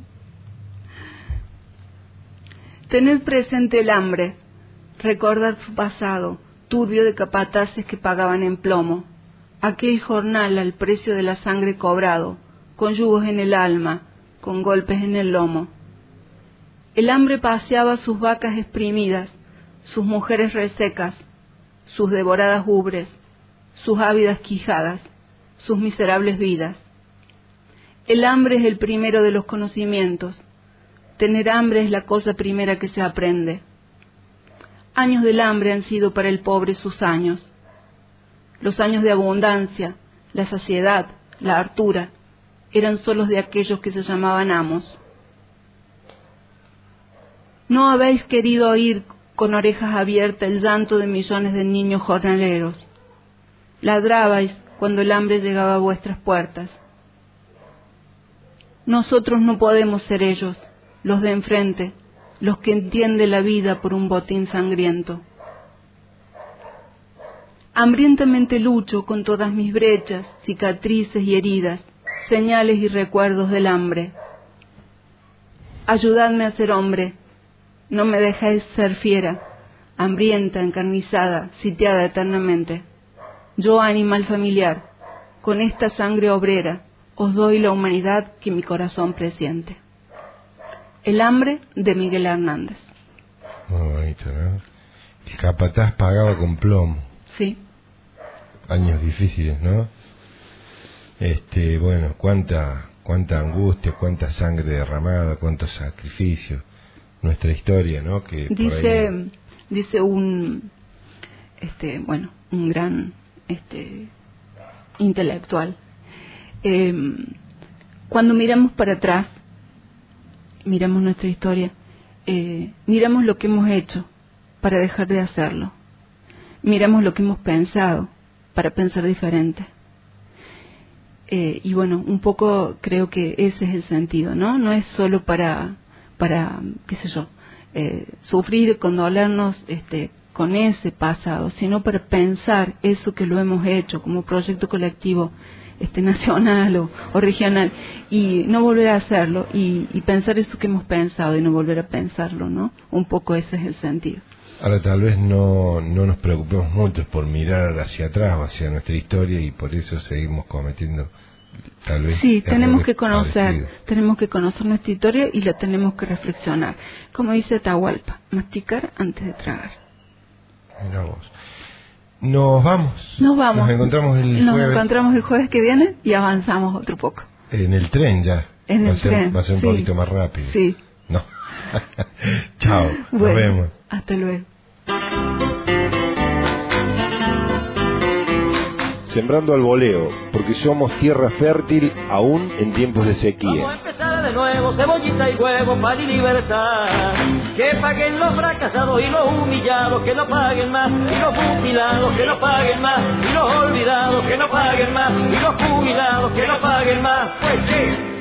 S3: Tened presente el hambre, recordad su pasado, turbio de capataces que pagaban en plomo, aquel jornal al precio de la sangre cobrado, con yugos en el alma, con golpes en el lomo. El hambre paseaba sus vacas exprimidas, sus mujeres resecas, sus devoradas ubres, sus ávidas quijadas, sus miserables vidas. El hambre es el primero de los conocimientos. Tener hambre es la cosa primera que se aprende. Años del hambre han sido para el pobre sus años. Los años de abundancia, la saciedad, la hartura, eran solos de aquellos que se llamaban amos. No habéis querido oír con orejas abiertas el llanto de millones de niños jornaleros. Ladrabais cuando el hambre llegaba a vuestras puertas. Nosotros no podemos ser ellos, los de enfrente, los que entienden la vida por un botín sangriento. Hambrientamente lucho con todas mis brechas, cicatrices y heridas, señales y recuerdos del hambre. Ayudadme a ser hombre, no me dejéis ser fiera, hambrienta, encarnizada, sitiada eternamente. Yo, animal familiar, con esta sangre obrera, os doy la humanidad que mi corazón presiente. El hambre, de Miguel Hernández.
S1: Muy bonito, ¿no? El capataz pagaba con plomo.
S3: Sí.
S1: Años difíciles, ¿no? Bueno, cuánta angustia, cuánta sangre derramada, cuántos sacrificios. Nuestra historia, ¿no? Que
S3: dice un gran intelectual. Cuando miramos para atrás, miramos nuestra historia, miramos lo que hemos hecho para dejar de hacerlo, miramos lo que hemos pensado para pensar diferente. Y bueno, un poco creo que ese es el sentido, ¿no? No es solo para qué sé yo, sufrir, condolernos con ese pasado, sino para pensar eso que lo hemos hecho como proyecto colectivo nacional o regional, y no volver a hacerlo, y pensar eso que hemos pensado y no volver a pensarlo, ¿no? Un poco ese es el sentido.
S1: Ahora tal vez no nos preocupemos mucho por mirar hacia atrás o hacia nuestra historia, y por eso seguimos cometiendo tal vez
S3: tenemos que conocer nuestra historia y la tenemos que reflexionar, como dice Atahualpa, masticar antes de tragar.
S1: Mira vos. Nos vamos. Nos encontramos
S3: el jueves que viene y avanzamos otro poco.
S1: En el tren ya. Va a ser un poquito más rápido.
S3: Sí.
S1: No. Chao.
S3: Bueno,
S1: nos vemos.
S3: Hasta luego.
S4: Sembrando al voleo, porque somos tierra fértil aún en tiempos de sequía.
S2: Vamos a empezar de nuevo, cebollita y huevo, pan y libertad. Que paguen los fracasados y los humillados, que no paguen más. Y los mutilados, que no paguen más. Y los olvidados, que no paguen más. Y los jubilados, que no paguen más. Pues sí.